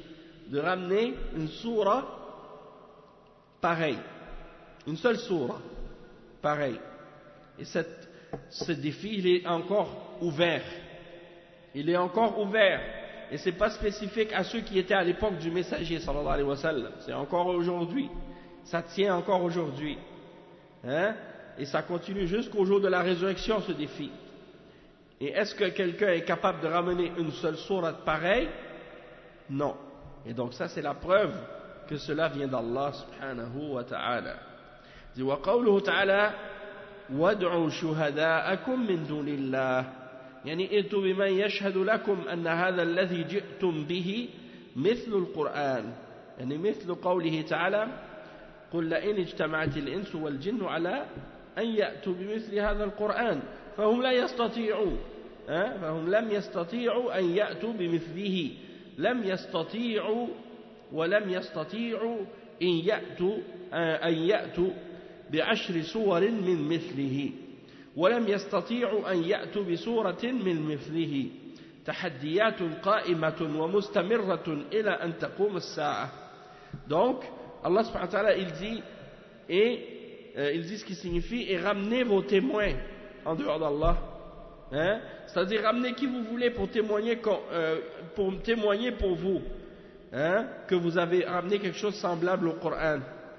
de ramener une sourate pareille, une seule sourate pareille. Et cette, ce défi, il est encore ouvert. Il est encore ouvert. Et ce n'est pas spécifique à ceux qui étaient à l'époque du messager, sallallahu alayhi wa sallam. C'est encore aujourd'hui. Ça tient encore aujourd'hui. Hein? Et ça continue jusqu'au jour de la résurrection, ce défi. Et est-ce que quelqu'un est capable de ramener une seule sourate pareille? Non. Et donc ça, c'est la preuve que cela vient d'Allah subhanahu wa ta'ala. Il dit, wa qawluhu ta'ala, وادعوا شهداءكم من دون الله يعني ائتوا بمن يشهد لكم أن هذا الذي جئتم به مثل القرآن يعني مثل قوله تعالى قل لئن اجتمعت الإنس والجن على أن يأتوا بمثل هذا القرآن فهم لا يستطيعون فهم لم يستطيعوا أن يأتوا بمثله لم يستطيعوا ولم يستطيعوا أن يأتوا أن يأتوا بعشر سور من مثله ولم يستطيعوا أن يأتوا بسورة من مثله تحديات قائمة ومستمرة إلى أن تقوم الساعة. Donc Allah subhanahu wa ta'ala il dit et euh, il dit ce qui signifie et ramenez vos témoins en dehors d'Allah, hein? C'est-à-dire ramenez qui vous voulez pour témoigner euh, pour témoigner pour vous, hein? Que vous avez ramené quelque chose de semblable au Coran.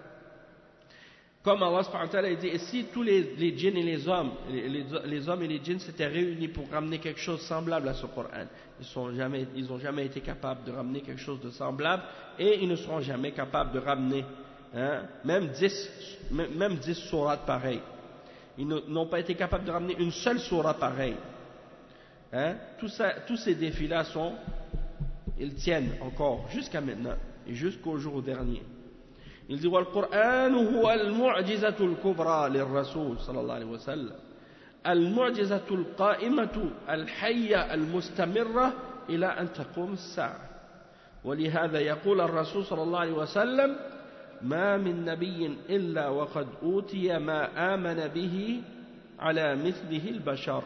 Comme Allah subhanahu wa ta'ala dit, et si tous les, les djinns et les hommes, les, les, les hommes et les djinns s'étaient réunis pour ramener quelque chose de semblable à ce Coran, ils n'ont jamais, ils ont jamais été capables de ramener quelque chose de semblable, et ils ne seront jamais capables de ramener, hein, même dix, même, même dix sourates pareilles. Ils n'ont pas été capables de ramener une seule sourate pareille. Hein, tout ça, tous ces défis-là sont, ils tiennent encore jusqu'à maintenant et jusqu'au jour dernier. Il dit والقرآن هو المعجزة الكبرى للرسول صلى الله عليه وسلم المعجزة القائمة الحية المستمرة إلى أن تقوم الساعة ولهذا يقول الرسول صلى الله عليه وسلم ما من نبي إلا وقد أوتي ما آمن به على مثله البشر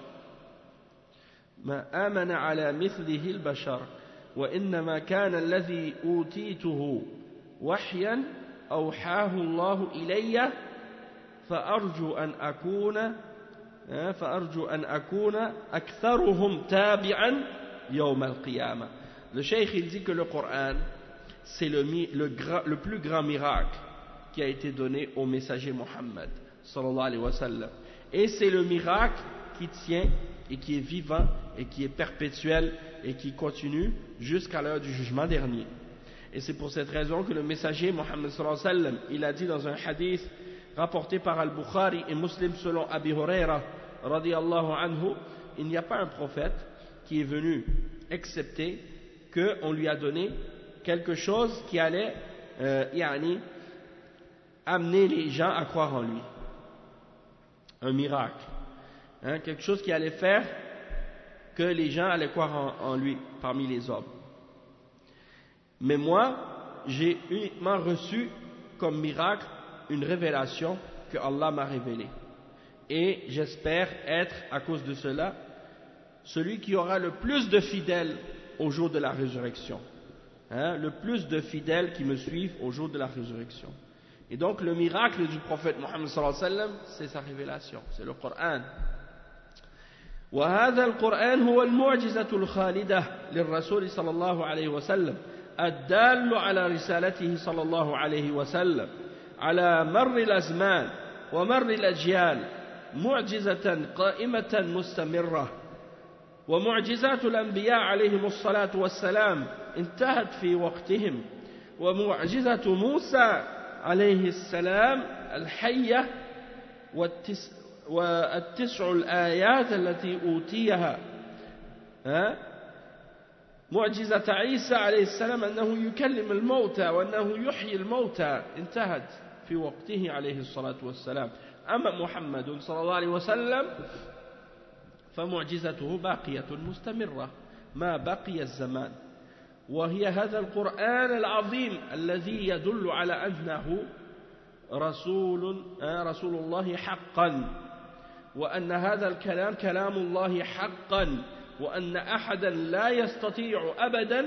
ما آمن على مثله البشر وإنما كان الذي أوتيته وحيا أوحاه الله إلي فأرجو أن أكون فأرجو أن أكون أكثرهم تابعا يوم القيامة. Le cheikh il dit que le Coran c'est le, le, le plus grand miracle qui a été donné au messager Mohammed sallallahu alayhi wa sallam, et c'est le miracle qui tient et qui est vivant et qui est perpétuel et qui continue jusqu'à l'heure du jugement dernier. Et c'est pour cette raison que le messager Mohammed sallallahu alayhi wa sallam, il a dit dans un hadith rapporté par Al-Bukhari et Muslim selon Abi Huraira radiyallahu anhu, il n'y a pas un prophète qui est venu excepté qu'on lui a donné quelque chose qui allait euh, yani, amener les gens à croire en lui. Un miracle. Hein, quelque chose qui allait faire que les gens allaient croire en, en lui parmi les hommes. Mais moi, j'ai uniquement reçu comme miracle une révélation que Allah m'a révélée. Et j'espère être, à cause de cela, celui qui aura le plus de fidèles au jour de la résurrection. Hein, le plus de fidèles qui me suivent au jour de la résurrection. Et donc le miracle du prophète Mohammed sallallahu alayhi wa sallam, c'est sa révélation, c'est le Coran. وهذا القرآن هو المعجزة الخالدة للرسول صلى الله عليه وسلم الدال على رسالته صلى الله عليه وسلم على مر الأزمان ومر الأجيال معجزة قائمة مستمرة ومعجزات الأنبياء عليهم الصلاة والسلام انتهت في وقتهم ومعجزة موسى عليه السلام الحية والتس والتسع الآيات التي أوتيها معجزة عيسى عليه السلام أنه يكلم الموتى وأنه يحيي الموتى انتهت في وقته عليه الصلاة والسلام. أما محمد صلى الله عليه وسلم فمعجزته باقية مستمرة ما بقي الزمان، وهي هذا القرآن العظيم الذي يدل على أنه رسول رسول الله حقا، وأن هذا الكلام كلام الله حقا، وأن أحدا لا يستطيع أبدا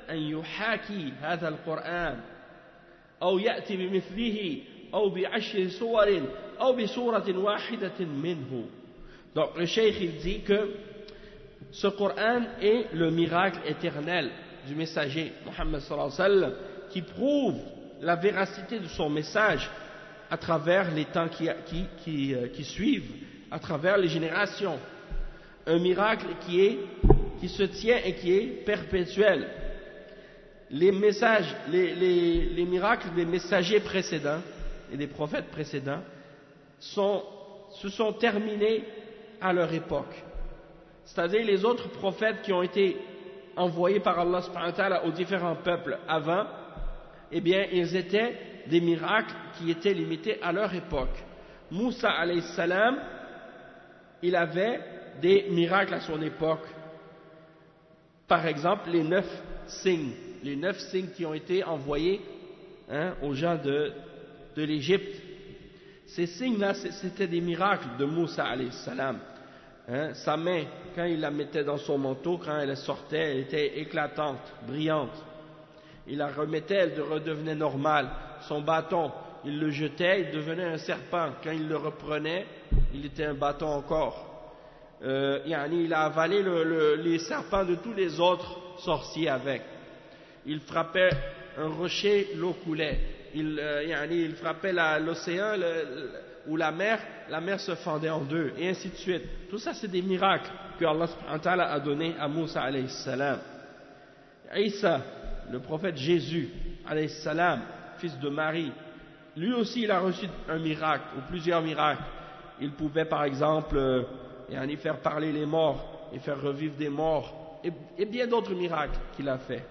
أن يحاكي هذا القرآن أو يأتي بمثله أو بعشر صور أو بصورة واحدة منه. Donc le cheikh il dit que ce Coran est le miracle éternel du messager Mohammed sallallahu alayhi wa sallam qui prouve la véracité de son message à travers les temps qui, qui, qui, qui suivent, à travers les générations. Un miracle qui, est, qui se tient et qui est perpétuel. Les messages, les, les, les miracles des messagers précédents et des prophètes précédents sont, se sont terminés à leur époque. C'est-à-dire les autres prophètes qui ont été envoyés par Allah subhanahu wa ta'ala aux différents peuples avant, eh bien, ils étaient des miracles qui étaient limités à leur époque. Moussa alayhi salam, il avait des miracles à son époque. Par exemple, les neuf signes, les neuf signes qui ont été envoyés hein, aux gens de, de l'Égypte. Ces signes-là, c'était des miracles de Moussa alayhi salam. Hein, sa main, quand il la mettait dans son manteau, quand elle sortait, elle était éclatante, brillante. Il la remettait, elle redevenait normale. Son bâton, il le jetait, il devenait un serpent. Quand il le reprenait, il était un bâton encore. Euh, yani, il a avalé le, le, les serpents de tous les autres sorciers avec. Il frappait un rocher, l'eau coulait. Il, euh, yani, il frappait l'océan ou la mer, la mer se fendait en deux, et ainsi de suite. Tout ça, c'est des miracles que Allah subhanahu wa ta'ala a donné à Moussa alayhi salam. Isa, le prophète Jésus alayhi salam, fils de Marie, lui aussi il a reçu un miracle ou plusieurs miracles. Il pouvait par exemple euh, yani faire parler les morts et faire revivre des morts et, et bien d'autres miracles qu'il a fait.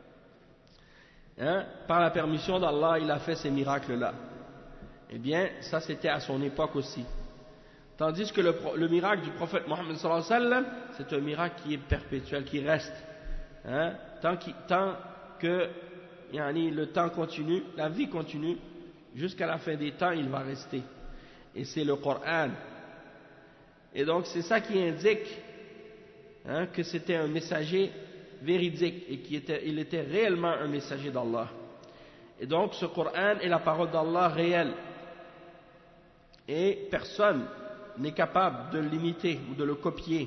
Hein? Par la permission d'Allah, il a fait ces miracles-là. Eh bien, ça c'était à son époque aussi. Tandis que le, le miracle du prophète Mohammed sallallahu alayhi wa sallam, c'est un miracle qui est perpétuel, qui reste. Hein? Tant, qu tant que yani, le temps continue, la vie continue, jusqu'à la fin des temps, il va rester. Et c'est le Coran. Et donc, c'est ça qui indique hein, que c'était un messager véridique et qu'il était, il était réellement un messager d'Allah. Et donc, ce Coran est la parole d'Allah réelle. Et personne n'est capable de l'imiter ou de le copier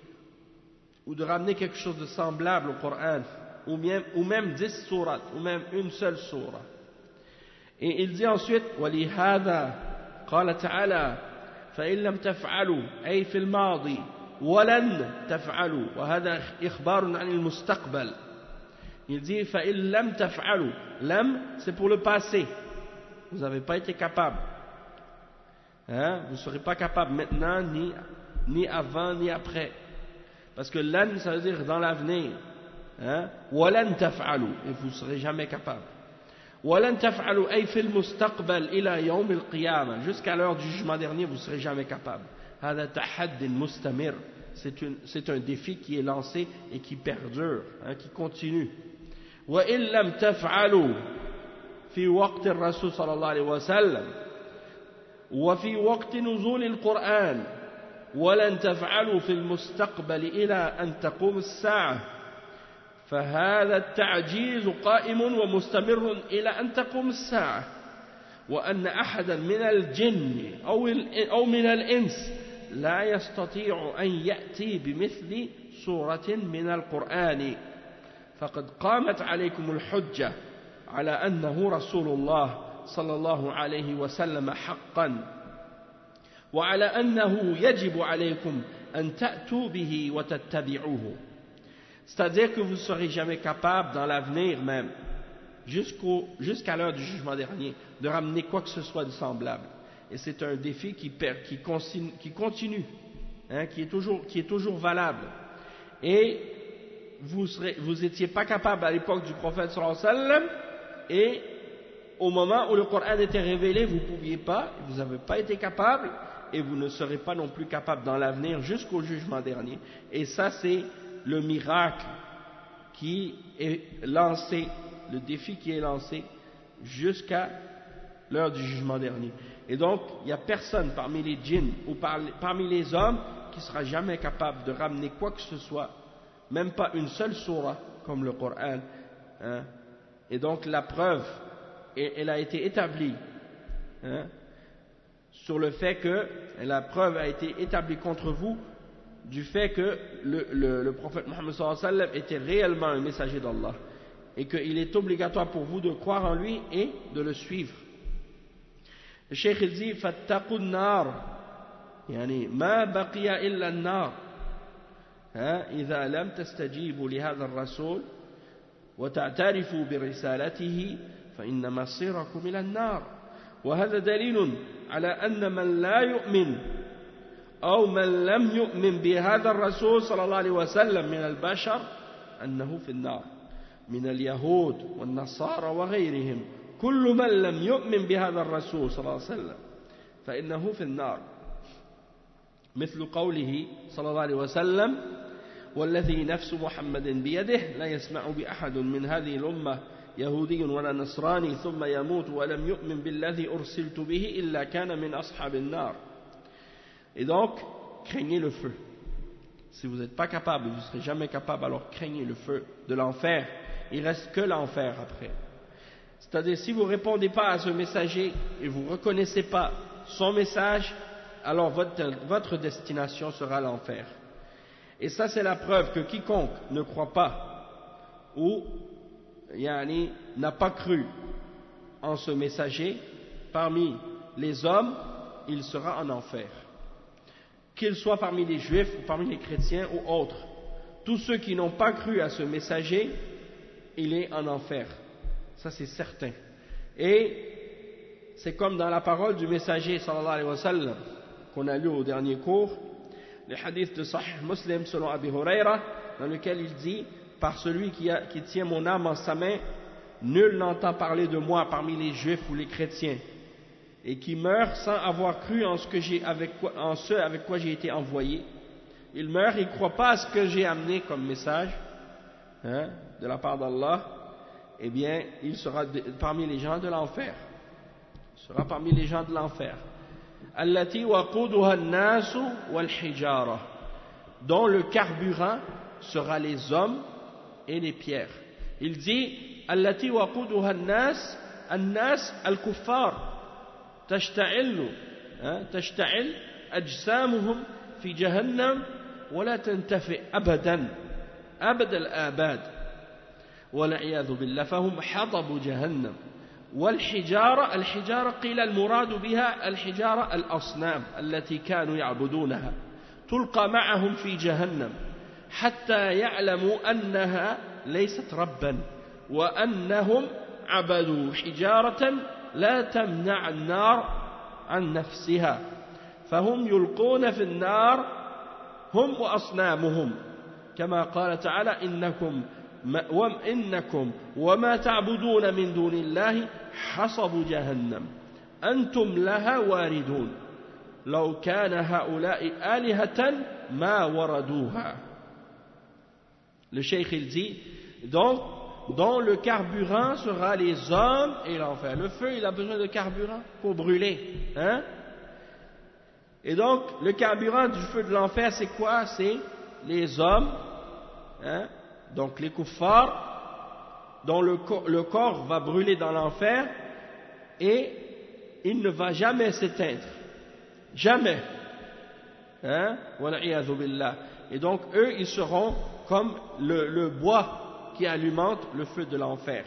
ou de ramener quelque chose de semblable au Coran, ou même, ou même dix sourates, ou même une seule sourate. Et il dit ensuite, وَلِهَذَا قَالَ تَعَالَى فَإِن لَمْ تَفْعَلُوا أي في الماضي ولن تفعلوا وهذا إخبار عن المستقبل. Il dit فَإِن لَمْ تَفْعَلُوا. Lam, c'est pour le passé. Vous n'avez pas été capable. Hein? Vous ne serez pas capable maintenant, ni, ni avant, ni après. Parce que lan, ça veut dire dans l'avenir. Hein? وَلَن تَفْعَلُوا. Et vous ne serez jamais capable. وَلَن تَفْعَلُوا أي في المستقبل إلى يوم القيامة. Jusqu'à l'heure du jugement dernier, vous ne serez jamais capable. هذا تحد مستمر. C'est un défi qui est lancé et qui perdure, hein, qui continue. وَإِن لَمْ تَفْعَلُوا في وقت الرسول صلى الله عليه وسلم وفي وقت نزول القرآن ولن تفعلوا في المستقبل إلى أن تقوم الساعة فهذا التعجيز قائم ومستمر إلى أن تقوم الساعة وأن أحدا من الجن أو من الإنس لا يستطيع أن يأتي بمثل سورة من القرآن فقد قامت عليكم الحجة على أنه رسول الله صلى الله عليه وسلم حقا وعلى أنه يجب عليكم أن تأتوا به وتتبعوه. C'est-à-dire que vous ne serez jamais capable dans l'avenir même, jusqu'au, jusqu'à l'heure du jugement dernier, de ramener quoi que ce soit de semblable. Et c'est un défi qui, qui continue, qui, continue hein, qui, est toujours, qui est toujours valable. Et vous serez, vous n'étiez pas capable à l'époque du prophète sallallahu alayhi wa sallam, et au moment où le Coran était révélé, vous ne pouviez pas, vous n'avez pas été capable, et vous ne serez pas non plus capable dans l'avenir jusqu'au jugement dernier. Et ça, c'est le miracle qui est lancé, le défi qui est lancé jusqu'à l'heure du jugement dernier. Et donc, il n'y a personne parmi les djinns ou parmi les hommes qui ne sera jamais capable de ramener quoi que ce soit, même pas une seule sourate comme le Coran, Hein? Et donc la preuve, elle a été établie, hein, sur le fait que, la preuve a été établie contre vous du fait que le, le, le prophète Mohammed sallallahu alayhi wa sallam était réellement un messager d'Allah et qu'il est obligatoire pour vous de croire en lui et de le suivre. Le cheikh il dit fattaqu an-nar, yani ma baqiya illa an-nar idha lam tastajibu li hadha ar-rasul wa ta'tarifu bi risalatihi fa inna masirakum ila an-nar wa hadha dalilun ala anna man la yu'min أو من لم يؤمن بهذا الرسول صلى الله عليه وسلم من البشر أنه في النار من اليهود والنصارى وغيرهم كل من لم يؤمن بهذا الرسول صلى الله عليه وسلم فإنه في النار مثل قوله صلى الله عليه وسلم والذي نفس محمد بيده لا يسمع بأحد من هذه الأمة يهودي ولا نصراني ثم يموت ولم يؤمن بالذي أرسلت به إلا كان من أصحاب النار. Et donc, craignez le feu. Si vous n'êtes pas capable, vous ne serez jamais capable, alors craignez le feu de l'enfer. Il ne reste que l'enfer après. C'est-à-dire, si vous ne répondez pas à ce messager et vous ne reconnaissez pas son message, alors votre, votre destination sera l'enfer. Et ça, c'est la preuve que quiconque ne croit pas ou yani, n'a pas cru en ce messager, parmi les hommes, il sera en enfer. Qu'il soit parmi les juifs ou parmi les chrétiens ou autres, tous ceux qui n'ont pas cru à ce messager, il est en enfer. Ça c'est certain. Et c'est comme dans la parole du messager sallallahu alayhi wa sallam qu'on a lu au dernier cours, le hadith de Sahih Muslim selon Abi Huraira, dans lequel il dit: par celui qui, a, qui tient mon âme en sa main, nul n'entend parler de moi parmi les juifs ou les chrétiens, et qui meurt sans avoir cru en ce, que j'ai avec quoi, en ce avec quoi j'ai été envoyé. Il meurt, il ne croit pas à ce que j'ai amené comme message, hein, de la part d'Allah, eh bien, il sera de, parmi les gens de l'enfer. Il sera parmi les gens de l'enfer. Allati waquduha an-nasu wal-hijara, dont le carburant sera les hommes et les pierres. Il dit Allati waquduha an-nas, an-nas al-kuffar. تشتعل تشتعل أجسامهم في جهنم ولا تنتفئ أبدا أبد الآباد والعياذ بالله فهم حطب جهنم. والحجارة الحجارة قيل المراد بها الحجارة الأصنام التي كانوا يعبدونها تلقى معهم في جهنم حتى يعلموا أنها ليست ربا وأنهم عبدوا حجارة لا تمنع النار عن نفسها فهم يلقون في النار هم وأصنامهم كما قال تعالى إنكم إنكم وما تعبدون من دون الله حصب جهنم أنتم لها واردون لو كان هؤلاء آلهة ما وردوها. Le cheikh il dit donc dont le carburant sera les hommes et l'enfer. Le feu, il a besoin de carburant pour brûler. Hein? Et donc, le carburant du feu de l'enfer, c'est quoi? C'est les hommes, hein? Donc les kuffars, dont le, co le corps va brûler dans l'enfer et il ne va jamais s'éteindre. Jamais. Hein? Et donc, eux, ils seront comme le, le bois qui alimente le feu de l'enfer.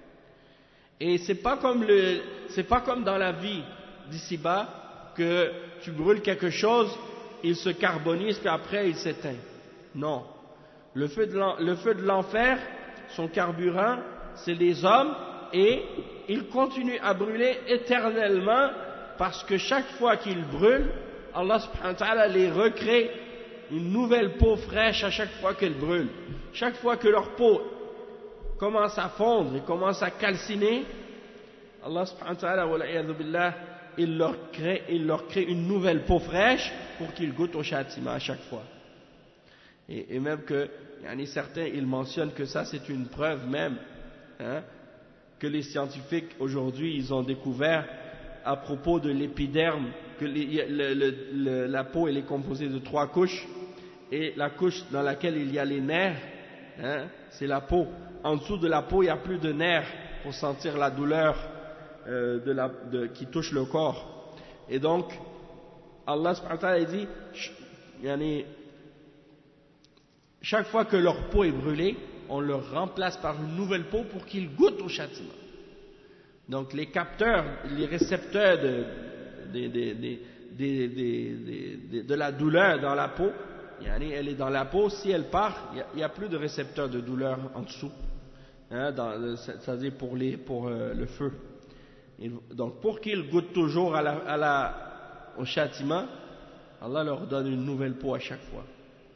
Et c'est pas comme le, c'est pas comme dans la vie d'ici-bas que tu brûles quelque chose, il se carbonise puis après il s'éteint. Non. Le feu de l'enfer, son carburant, c'est les hommes et il continue à brûler éternellement parce que chaque fois qu'il brûle, Allah subhanahu wa ta'ala les recrée une nouvelle peau fraîche à chaque fois qu'elle brûle. Chaque fois que leur peau commence à fondre et commence à calciner, Allah subhanahu wa ta'ala wa la'iyadhu billah, il leur crée, il leur crée une nouvelle peau fraîche pour qu'ils goûtent au châtiment à chaque fois. Et, et même que, yani certains, ils mentionnent que ça c'est une preuve même, hein, que les scientifiques aujourd'hui, ils ont découvert à propos de l'épiderme, que les, le, le, le, la peau elle est composée de trois couches, et la couche dans laquelle il y a les nerfs, hein, c'est la peau. En dessous de la peau, il n'y a plus de nerfs pour sentir la douleur euh, de la, de, qui touche le corps. Et donc, Allah subhanahu wa ta'ala dit, yani, chaque fois que leur peau est brûlée, on leur remplace par une nouvelle peau pour qu'ils goûtent au châtiment. Donc les capteurs, les récepteurs de, de, de, de, de, de, de, de la douleur dans la peau, yani, elle est dans la peau, si elle part, il n'y a, a plus de récepteurs de douleur en dessous, hein, c'est-à-dire pour, les, pour euh, le feu. Et donc pour qu'ils goûtent toujours à la, à la, au châtiment, Allah leur donne une nouvelle peau à chaque fois.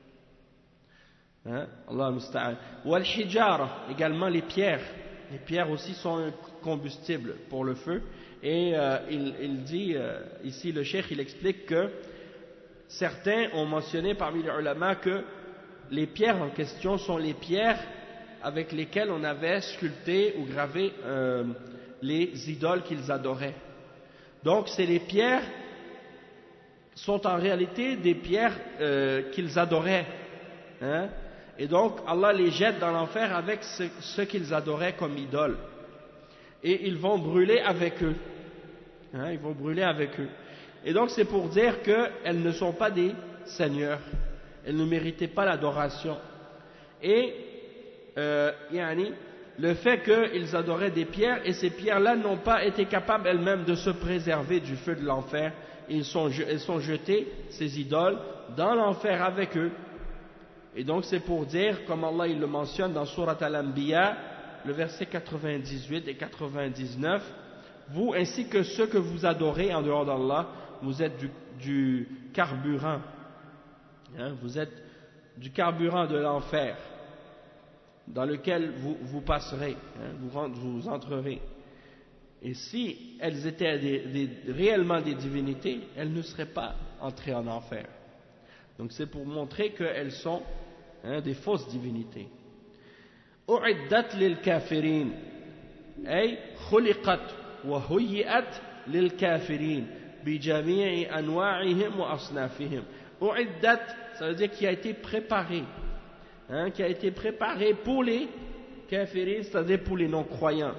Hein? Allah musta'an. Wal hijara, également les pierres. Les pierres aussi sont un combustible pour le feu. Et euh, il, il dit, euh, ici le cheikh, il explique que certains ont mentionné parmi les ulama que les pierres en question sont les pierres avec lesquelles on avait sculpté ou gravé euh, les idoles qu'ils adoraient. Donc c'est les pierres sont en réalité des pierres euh, qu'ils adoraient. Hein? Et donc Allah les jette dans l'enfer avec ce, ce qu'ils adoraient comme idole. Et ils vont brûler avec eux. Hein? Ils vont brûler avec eux. Et donc c'est pour dire qu'elles ne sont pas des seigneurs. Elles ne méritaient pas l'adoration. Et euh, yani, le fait qu'ils adoraient des pierres, et ces pierres-là n'ont pas été capables elles-mêmes de se préserver du feu de l'enfer. Ils sont, elles sont jetées, ces idoles, dans l'enfer avec eux. Et donc c'est pour dire, comme Allah il le mentionne dans Surat Al-Anbiya, le verset quatre-vingt-dix-huit et quatre-vingt-dix-neuf, vous ainsi que ceux que vous adorez en dehors d'Allah, vous êtes du, du carburant, hein, vous êtes du carburant de l'enfer, dans lequel vous, vous passerez, hein, vous, vous entrerez. Et si elles étaient des, des, réellement des divinités, elles ne seraient pas entrées en enfer. Donc c'est pour montrer qu'elles sont hein, des fausses divinités. أُعِدَّتْ لِلْكَافِرِينَ أي خُلِقَتْ وَهُيِّئَتْ لِلْكَافِرِينَ بِجَمِيعِ أَنْوَاعِهِمْ وَأَصْنَافِهِمْ. أُعِدَّتْ, ça veut dire qui a été préparé, hein, qui a été préparé pour les kafirin, c'est-à-dire pour les non-croyants.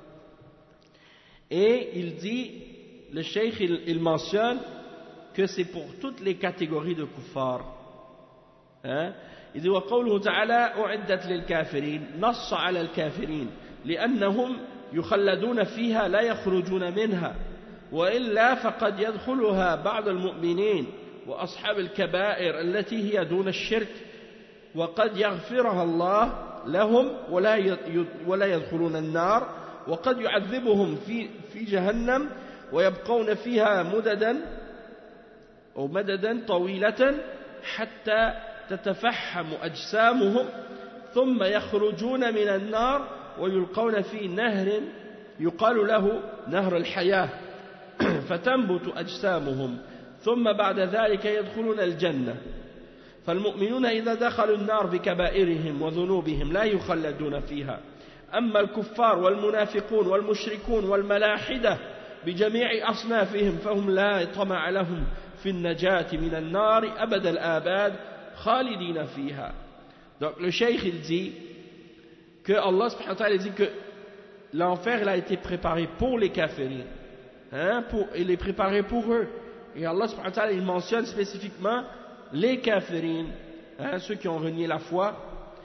Et il dit, le cheikh il, il mentionne que c'est pour toutes les catégories de kuffar. Hein? Il dit وقوله تعالى أعدت للكافرين نص على الكافرين لأنهم يخلدون فيها لا يخرجون منها وإلا فقد يدخلها بعض المؤمنين وأصحاب الكبائر التي هي دون الشرك وقد يغفرها الله لهم ولا ولا يدخلون النار وقد يعذبهم في في جهنم ويبقون فيها مددا أو مددا طويلة حتى تتفحم أجسامهم ثم يخرجون من النار ويلقون في نهر يقال له نهر الحياة فتنبت أجسامهم ثم بعد ذلك يدخلون الجنة. فالمؤمنون إذا دخلوا النار بكبائرهم وذنوبهم لا يخلدون فيها. أما الكفار والمنافقون والمشركون والملاحدة بجميع أصنافهم فهم لا طمع لهم في النجاة من النار أبد الآباد خالدين فيها. Donc le cheikh il dit que Allah subhanahu wa ta'ala dit que l'enfer a été préparé pour les kafirin, hein, pour, il est préparé pour eux. Et Allah subhanahu wa ta'ala il mentionne spécifiquement les kafirin, hein, ceux qui ont renié la foi.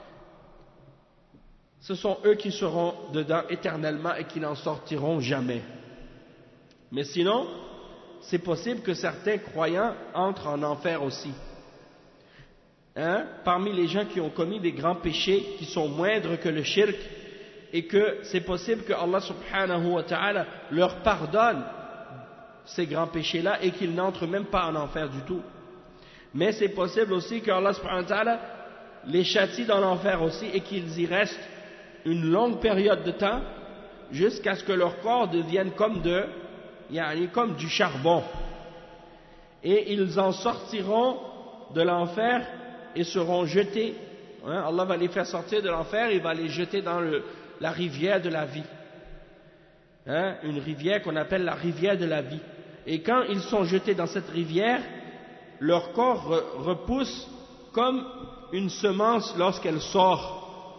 Ce sont eux qui seront dedans éternellement et qui n'en sortiront jamais. Mais sinon, c'est possible que certains croyants entrent en enfer aussi. Hein? Parmi les gens qui ont commis des grands péchés qui sont moindres que le shirk, et que c'est possible que Allah subhanahu wa ta'ala leur pardonne ces grands péchés-là et qu'ils n'entrent même pas en enfer du tout. Mais c'est possible aussi que Allah subhanahu wa ta'ala les châtie dans l'enfer aussi et qu'ils y restent une longue période de temps jusqu'à ce que leur corps devienne comme de, yani comme du charbon. Et ils en sortiront de l'enfer et seront jetés. Hein, Allah va les faire sortir de l'enfer et il va les jeter dans le, la rivière de la vie. Hein, une rivière qu'on appelle la rivière de la vie. Et quand ils sont jetés dans cette rivière, leur corps re, repousse comme une semence lorsqu'elle sort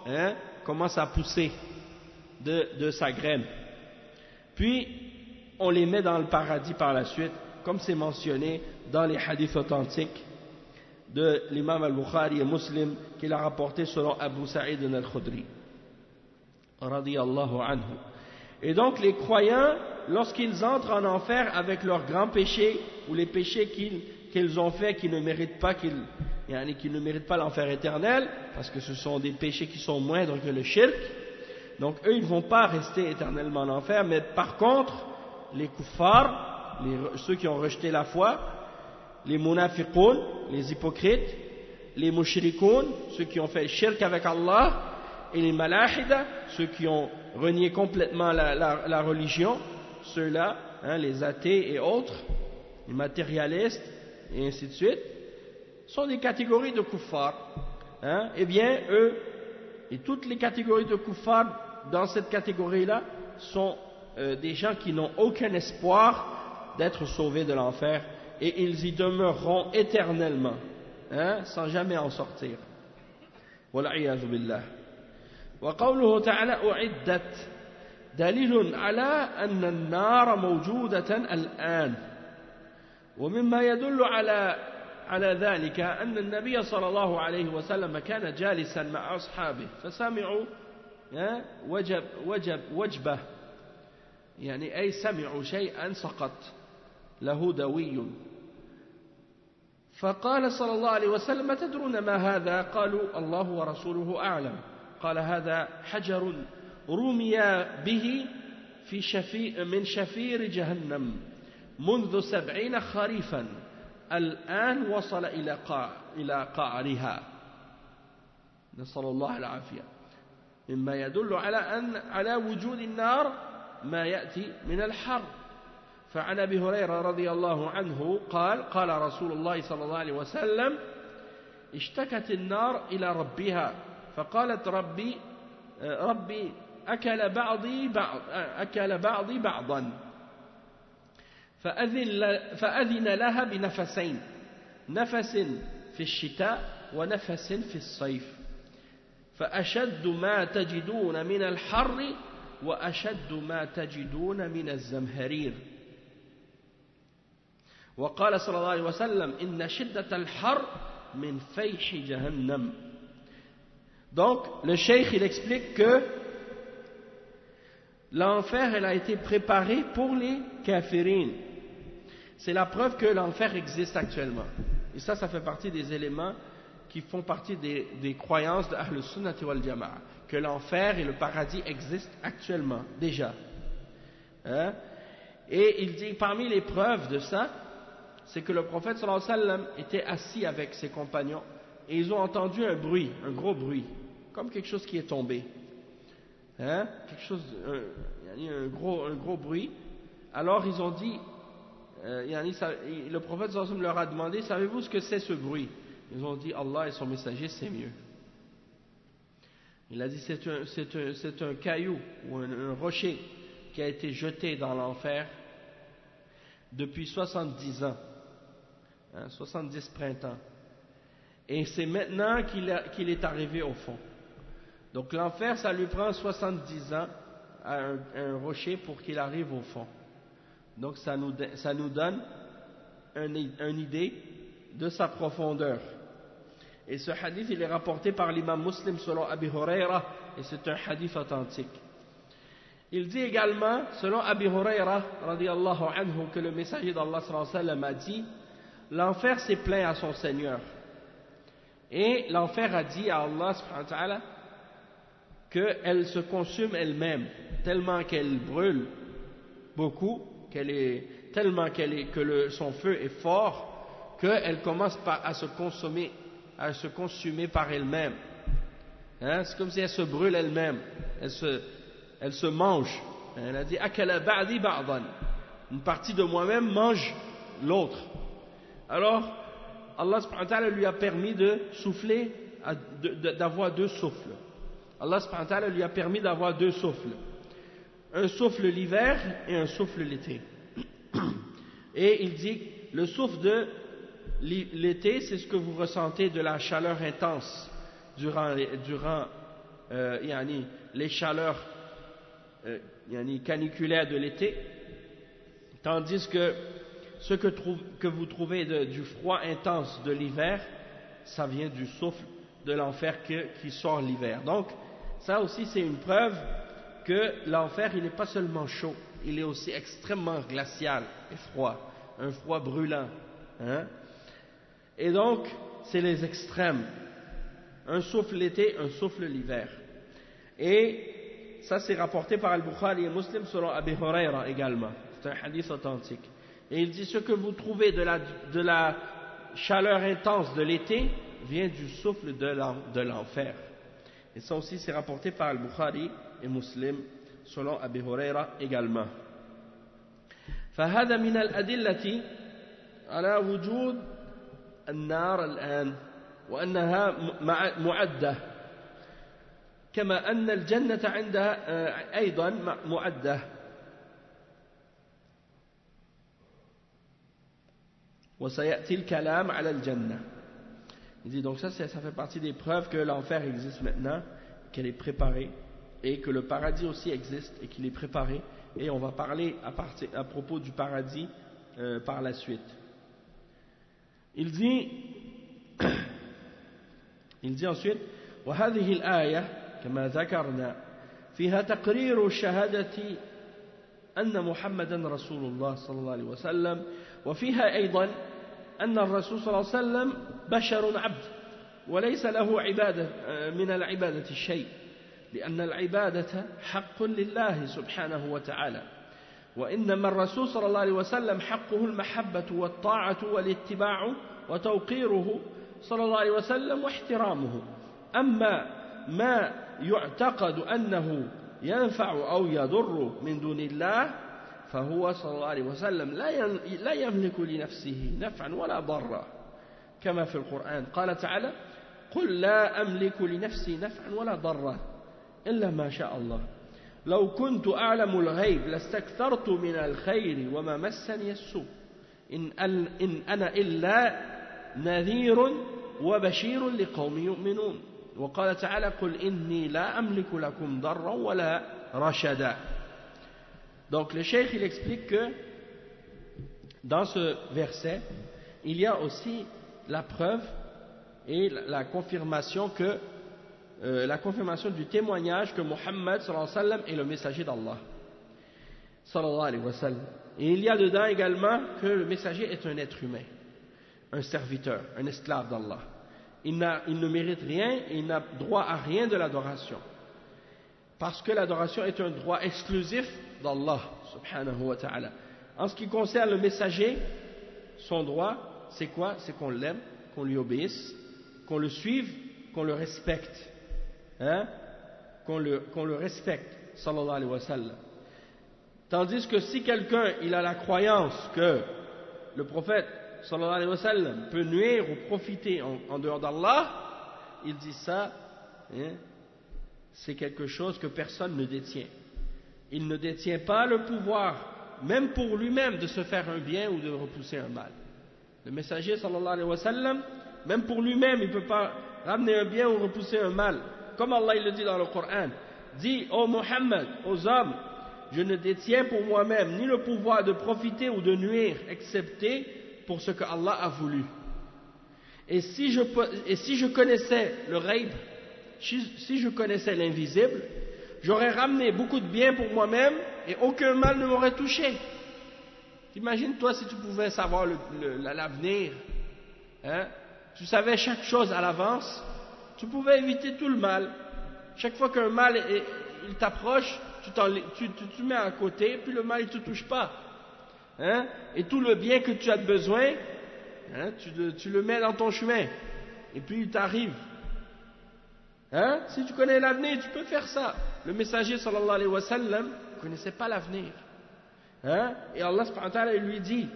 hein, commence à pousser de, de sa graine. Puis, on les met dans le paradis par la suite, comme c'est mentionné dans les hadiths authentiques de l'imam al-Bukhari et Muslim, qu'il a rapporté selon Abu Sa'id al-Khudri, radiyallahu anhu. Et donc, les croyants, lorsqu'ils entrent en enfer avec leurs grands péchés, ou les péchés qu'ils, qu'ils ont faits qui ne méritent pas qu'ils, qui ne méritent pas l'enfer éternel, parce que ce sont des péchés qui sont moindres que le shirk, donc eux ils ne vont pas rester éternellement en enfer, mais par contre les kuffars, les, ceux qui ont rejeté la foi, les munafiqoun, les hypocrites, les mushrikoun, ceux qui ont fait le shirk avec Allah, et les malahida, ceux qui ont renié complètement la, la, la religion, ceux-là, hein, les athées et autres, les matérialistes et ainsi de suite, sont des catégories de kuffars. Hein, eh bien, eux, et toutes les catégories de kuffars dans cette catégorie-là sont euh, des gens qui n'ont aucun espoir d'être sauvés de l'enfer, et ils y demeureront éternellement, hein, sans jamais en sortir. Wal'iyadhu billah. وقوله تعالى أعدت دليل على أن النار موجودة الآن ومما يدل على على ذلك أن النبي صلى الله عليه وسلم كان جالسا مع أصحابه فسمعوا وجب وجب وجبه يعني أي سمعوا شيئا سقط له دوي فقال صلى الله عليه وسلم تدرون ما هذا قالوا الله ورسوله أعلم قال هذا حجر رمي به في شفير من شفير جهنم منذ سبعين خريفا الآن وصل إلى قاع إلى قعرها نسأل الله العافية مما يدل على أن على وجود النار ما يأتي من الحر فعن أبي هريرة رضي الله عنه قال قال رسول الله صلى الله عليه وسلم اشتكت النار إلى ربها فقالت ربي ربي أكل بعضي بعض أكل بعضي بعضا فأذن, فأذن لها بنفسين نفس في الشتاء ونفس في الصيف فأشد ما تجدون من الحر وأشد ما تجدون من الزمهرير وقال صلى الله عليه وسلم إن شدة الحر من فيح جهنم. Donc le cheikh il explique que l'enfer elle a été préparé pour les kafirines. C'est la preuve que l'enfer existe actuellement. Et ça, ça fait partie des éléments qui font partie des, des croyances de Ahl Sunnati wal Jama'a, que l'enfer et le paradis existent actuellement, déjà. Hein? Et il dit, parmi les preuves de ça, c'est que le prophète sallallahu alayhi wa sallam était assis avec ses compagnons et ils ont entendu un bruit, un gros bruit, comme quelque chose qui est tombé. Hein? Quelque chose, un, un, gros, un gros bruit. Alors ils ont dit, euh, le prophète sallallahu alayhi wa sallam leur a demandé, savez-vous ce que c'est ce bruit? Ils ont dit, Allah et son messager, c'est mieux. Il a dit, c'est un, c'est un, c'est un caillou ou un, un rocher qui a été jeté dans l'enfer depuis soixante-dix ans, hein, soixante-dix printemps. Et c'est maintenant qu'il, a, qu'il est arrivé au fond. Donc l'enfer, ça lui prend soixante-dix ans à un, à un rocher pour qu'il arrive au fond. Donc ça nous, ça nous donne un, une idée de sa profondeur. Et ce hadith, il est rapporté par l'imam Muslim selon Abi Huraira, et c'est un hadith authentique. Il dit également, selon Abi Huraira, radiyallahu anhu, que le messager d'Allah sallallahu alayhi wa sallam a dit, l'enfer s'est plaint à son Seigneur. Et l'enfer a dit à Allah subhanahu wa ta'ala qu'elle se consume elle-même, tellement qu'elle brûle beaucoup, qu'elle est, tellement qu'elle est, que le, son feu est fort, qu'elle commence par, à se consommer, à se consumer par elle-même. Hein? C'est comme si elle se brûle elle-même, elle se, elle se mange. Elle a dit akala ba'di ba'dan. Une partie de moi-même mange l'autre. Alors, Allah subhanahu wa ta'ala lui a permis de souffler, d'avoir deux souffles. Allah subhanahu wa ta'ala lui a permis d'avoir deux souffles. Un souffle l'hiver et un souffle l'été. Et il dit, le souffle de l'été, c'est ce que vous ressentez de la chaleur intense durant, durant euh, yani, les chaleurs euh, yani, caniculaires de l'été, tandis que ce que, trouve, que vous trouvez de, du froid intense de l'hiver, ça vient du souffle de l'enfer que, qui sort l'hiver. Donc, ça aussi c'est une preuve que l'enfer, il n'est pas seulement chaud, il est aussi extrêmement glacial et froid, un froid brûlant. Hein? Et donc, c'est les extrêmes. Un souffle l'été, un souffle l'hiver. Et ça, c'est rapporté par Al-Bukhari et Muslim selon Abi Huraira également. C'est un hadith authentique. Et il dit, ce que vous trouvez de la, de la chaleur intense de l'été vient du souffle de l'enfer. Et ça aussi, c'est rapporté par Al-Bukhari et Muslim selon Abi Huraira également. فهذا من الأدلة على وجود النار الآن وأنها معدة كما أن الجنة عندها أيضا معدة وسيأتي الكلام على الجنة. Il dit donc ça, ça fait partie des preuves que l'enfer existe maintenant, qu'elle est préparée, et que le paradis aussi existe et qu'il est préparé. Et on va parler à, partir, à propos du paradis euh, par la suite. Il dit, il dit ensuite, وهذه الآية كما ذكرنا فيها تقرير شهادة أن محمدا رسول الله صلى الله عليه وسلم وفيها أيضا أن الرسول صلى الله عليه وسلم بشر عبد وليس له عبادة من العبادة شيء لأن العبادة حق لله سبحانه وتعالى وإنما الرسول صلى الله عليه وسلم حقه المحبة والطاعة والاتباع وتوقيره صلى الله عليه وسلم واحترامه أما ما يعتقد أنه ينفع أو يضر من دون الله فهو صلى الله عليه وسلم لا يملك لنفسه نفعا ولا ضرا كما في القرآن قال تعالى قل لا أملك لنفسي نفعا ولا ضرا إلا ما شاء الله لو كنت أعلم الغيب لاستكثرت من الخير وما مسني السوء إن, إن أنا إلا نذير وبشير لقوم يؤمنون وقال تعالى قل إني لا أملك لكم ضرا ولا رشدا. Donc le cheikh il explique que dans ce verset il y a aussi la preuve et la confirmation que euh, la confirmation du témoignage que Mohammed sallallahu alayhi wa sallam est le messager d'Allah sallallahu alayhi wa sallam. Et il y a dedans également que le messager est un être humain, un serviteur, un esclave d'Allah. Il, n'a, il ne mérite rien et il n'a droit à rien de l'adoration. Parce que l'adoration est un droit exclusif d'Allah subhanahu wa ta'ala. En ce qui concerne le messager, son droit, c'est quoi? C'est qu'on l'aime, qu'on lui obéisse, qu'on le suive, qu'on le respecte. Hein? Qu'on le, qu'on le respecte, sallallahu alayhi wa sallam. Tandis que si quelqu'un il a la croyance que le prophète sallallahu alayhi wa sallam peut nuire ou profiter en, en dehors d'Allah, il dit ça, hein, c'est quelque chose que personne ne détient. Il ne détient pas le pouvoir, même pour lui-même, de se faire un bien ou de repousser un mal. Le messager sallallahu alayhi wa sallam, même pour lui-même, il ne peut pas ramener un bien ou repousser un mal. Comme Allah il le dit dans le Coran, dit ô Muhammad, aux hommes, je ne détiens pour moi-même ni le pouvoir de profiter ou de nuire, excepté pour ce que Allah a voulu. Et si je, et si je connaissais le ghaib, si je connaissais l'invisible, j'aurais ramené beaucoup de bien pour moi-même et aucun mal ne m'aurait touché. T'imagines toi si tu pouvais savoir le, le, l'avenir, hein? Tu savais chaque chose à l'avance, tu pouvais éviter tout le mal. Chaque fois qu'un mal est, il t'approche, tu, tu, tu, tu mets à côté, puis le mal il te touche pas. Hein? Et tout le bien que tu as besoin, hein, tu, le, tu le mets dans ton chemin, et puis il t'arrive. Hein? Si tu connais l'avenir, tu peux faire ça. Le messager sallallahu alayhi wa sallam ne connaissait pas l'avenir. Hein? Et Allah subhanahu wa ta'ala lui dit,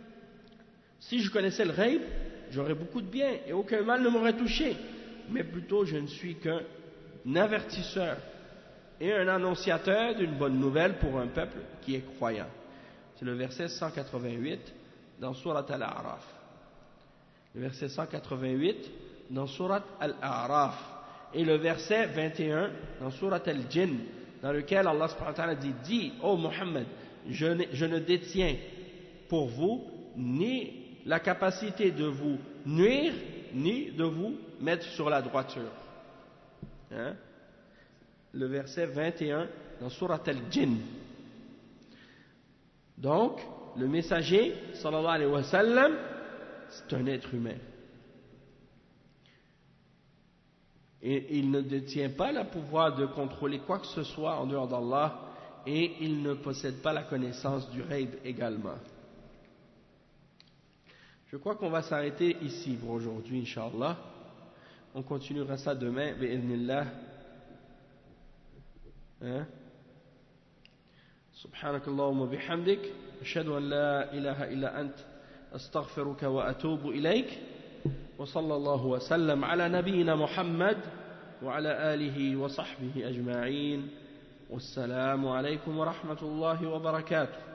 si je connaissais le ghaib, j'aurais beaucoup de bien et aucun mal ne m'aurait touché. Mais plutôt je ne suis qu'un avertisseur et un annonciateur d'une bonne nouvelle pour un peuple qui est croyant. C'est le verset cent quatre-vingt-huit dans Surat Al-A'raf. Le verset cent quatre-vingt-huit dans Surat Al-A'raf. Et le verset vingt et un dans Surat al-Jinn, dans lequel Allah subhanahu wa ta'ala dit, dis, ô Muhammad, je ne, je ne détiens pour vous ni la capacité de vous nuire, ni de vous mettre sur la droiture. Hein? Le verset vingt et un dans Surat al-Jinn. Donc, le messager, sallallahu alayhi wa sallam, c'est un être humain. Et il ne détient pas le pouvoir de contrôler quoi que ce soit en dehors d'Allah, et il ne possède pas la connaissance du ghaib également. Je crois qu'on va s'arrêter ici pour aujourd'hui, Inch'Allah. On continuera ça demain, bi'idhnillah. Hein? سبحانك اللهم وبحمدك أشهد أن لا إله إلا أنت أستغفرك وأتوب إليك وصلى الله وسلم على نبينا محمد وعلى آله وصحبه أجمعين والسلام عليكم ورحمة الله وبركاته.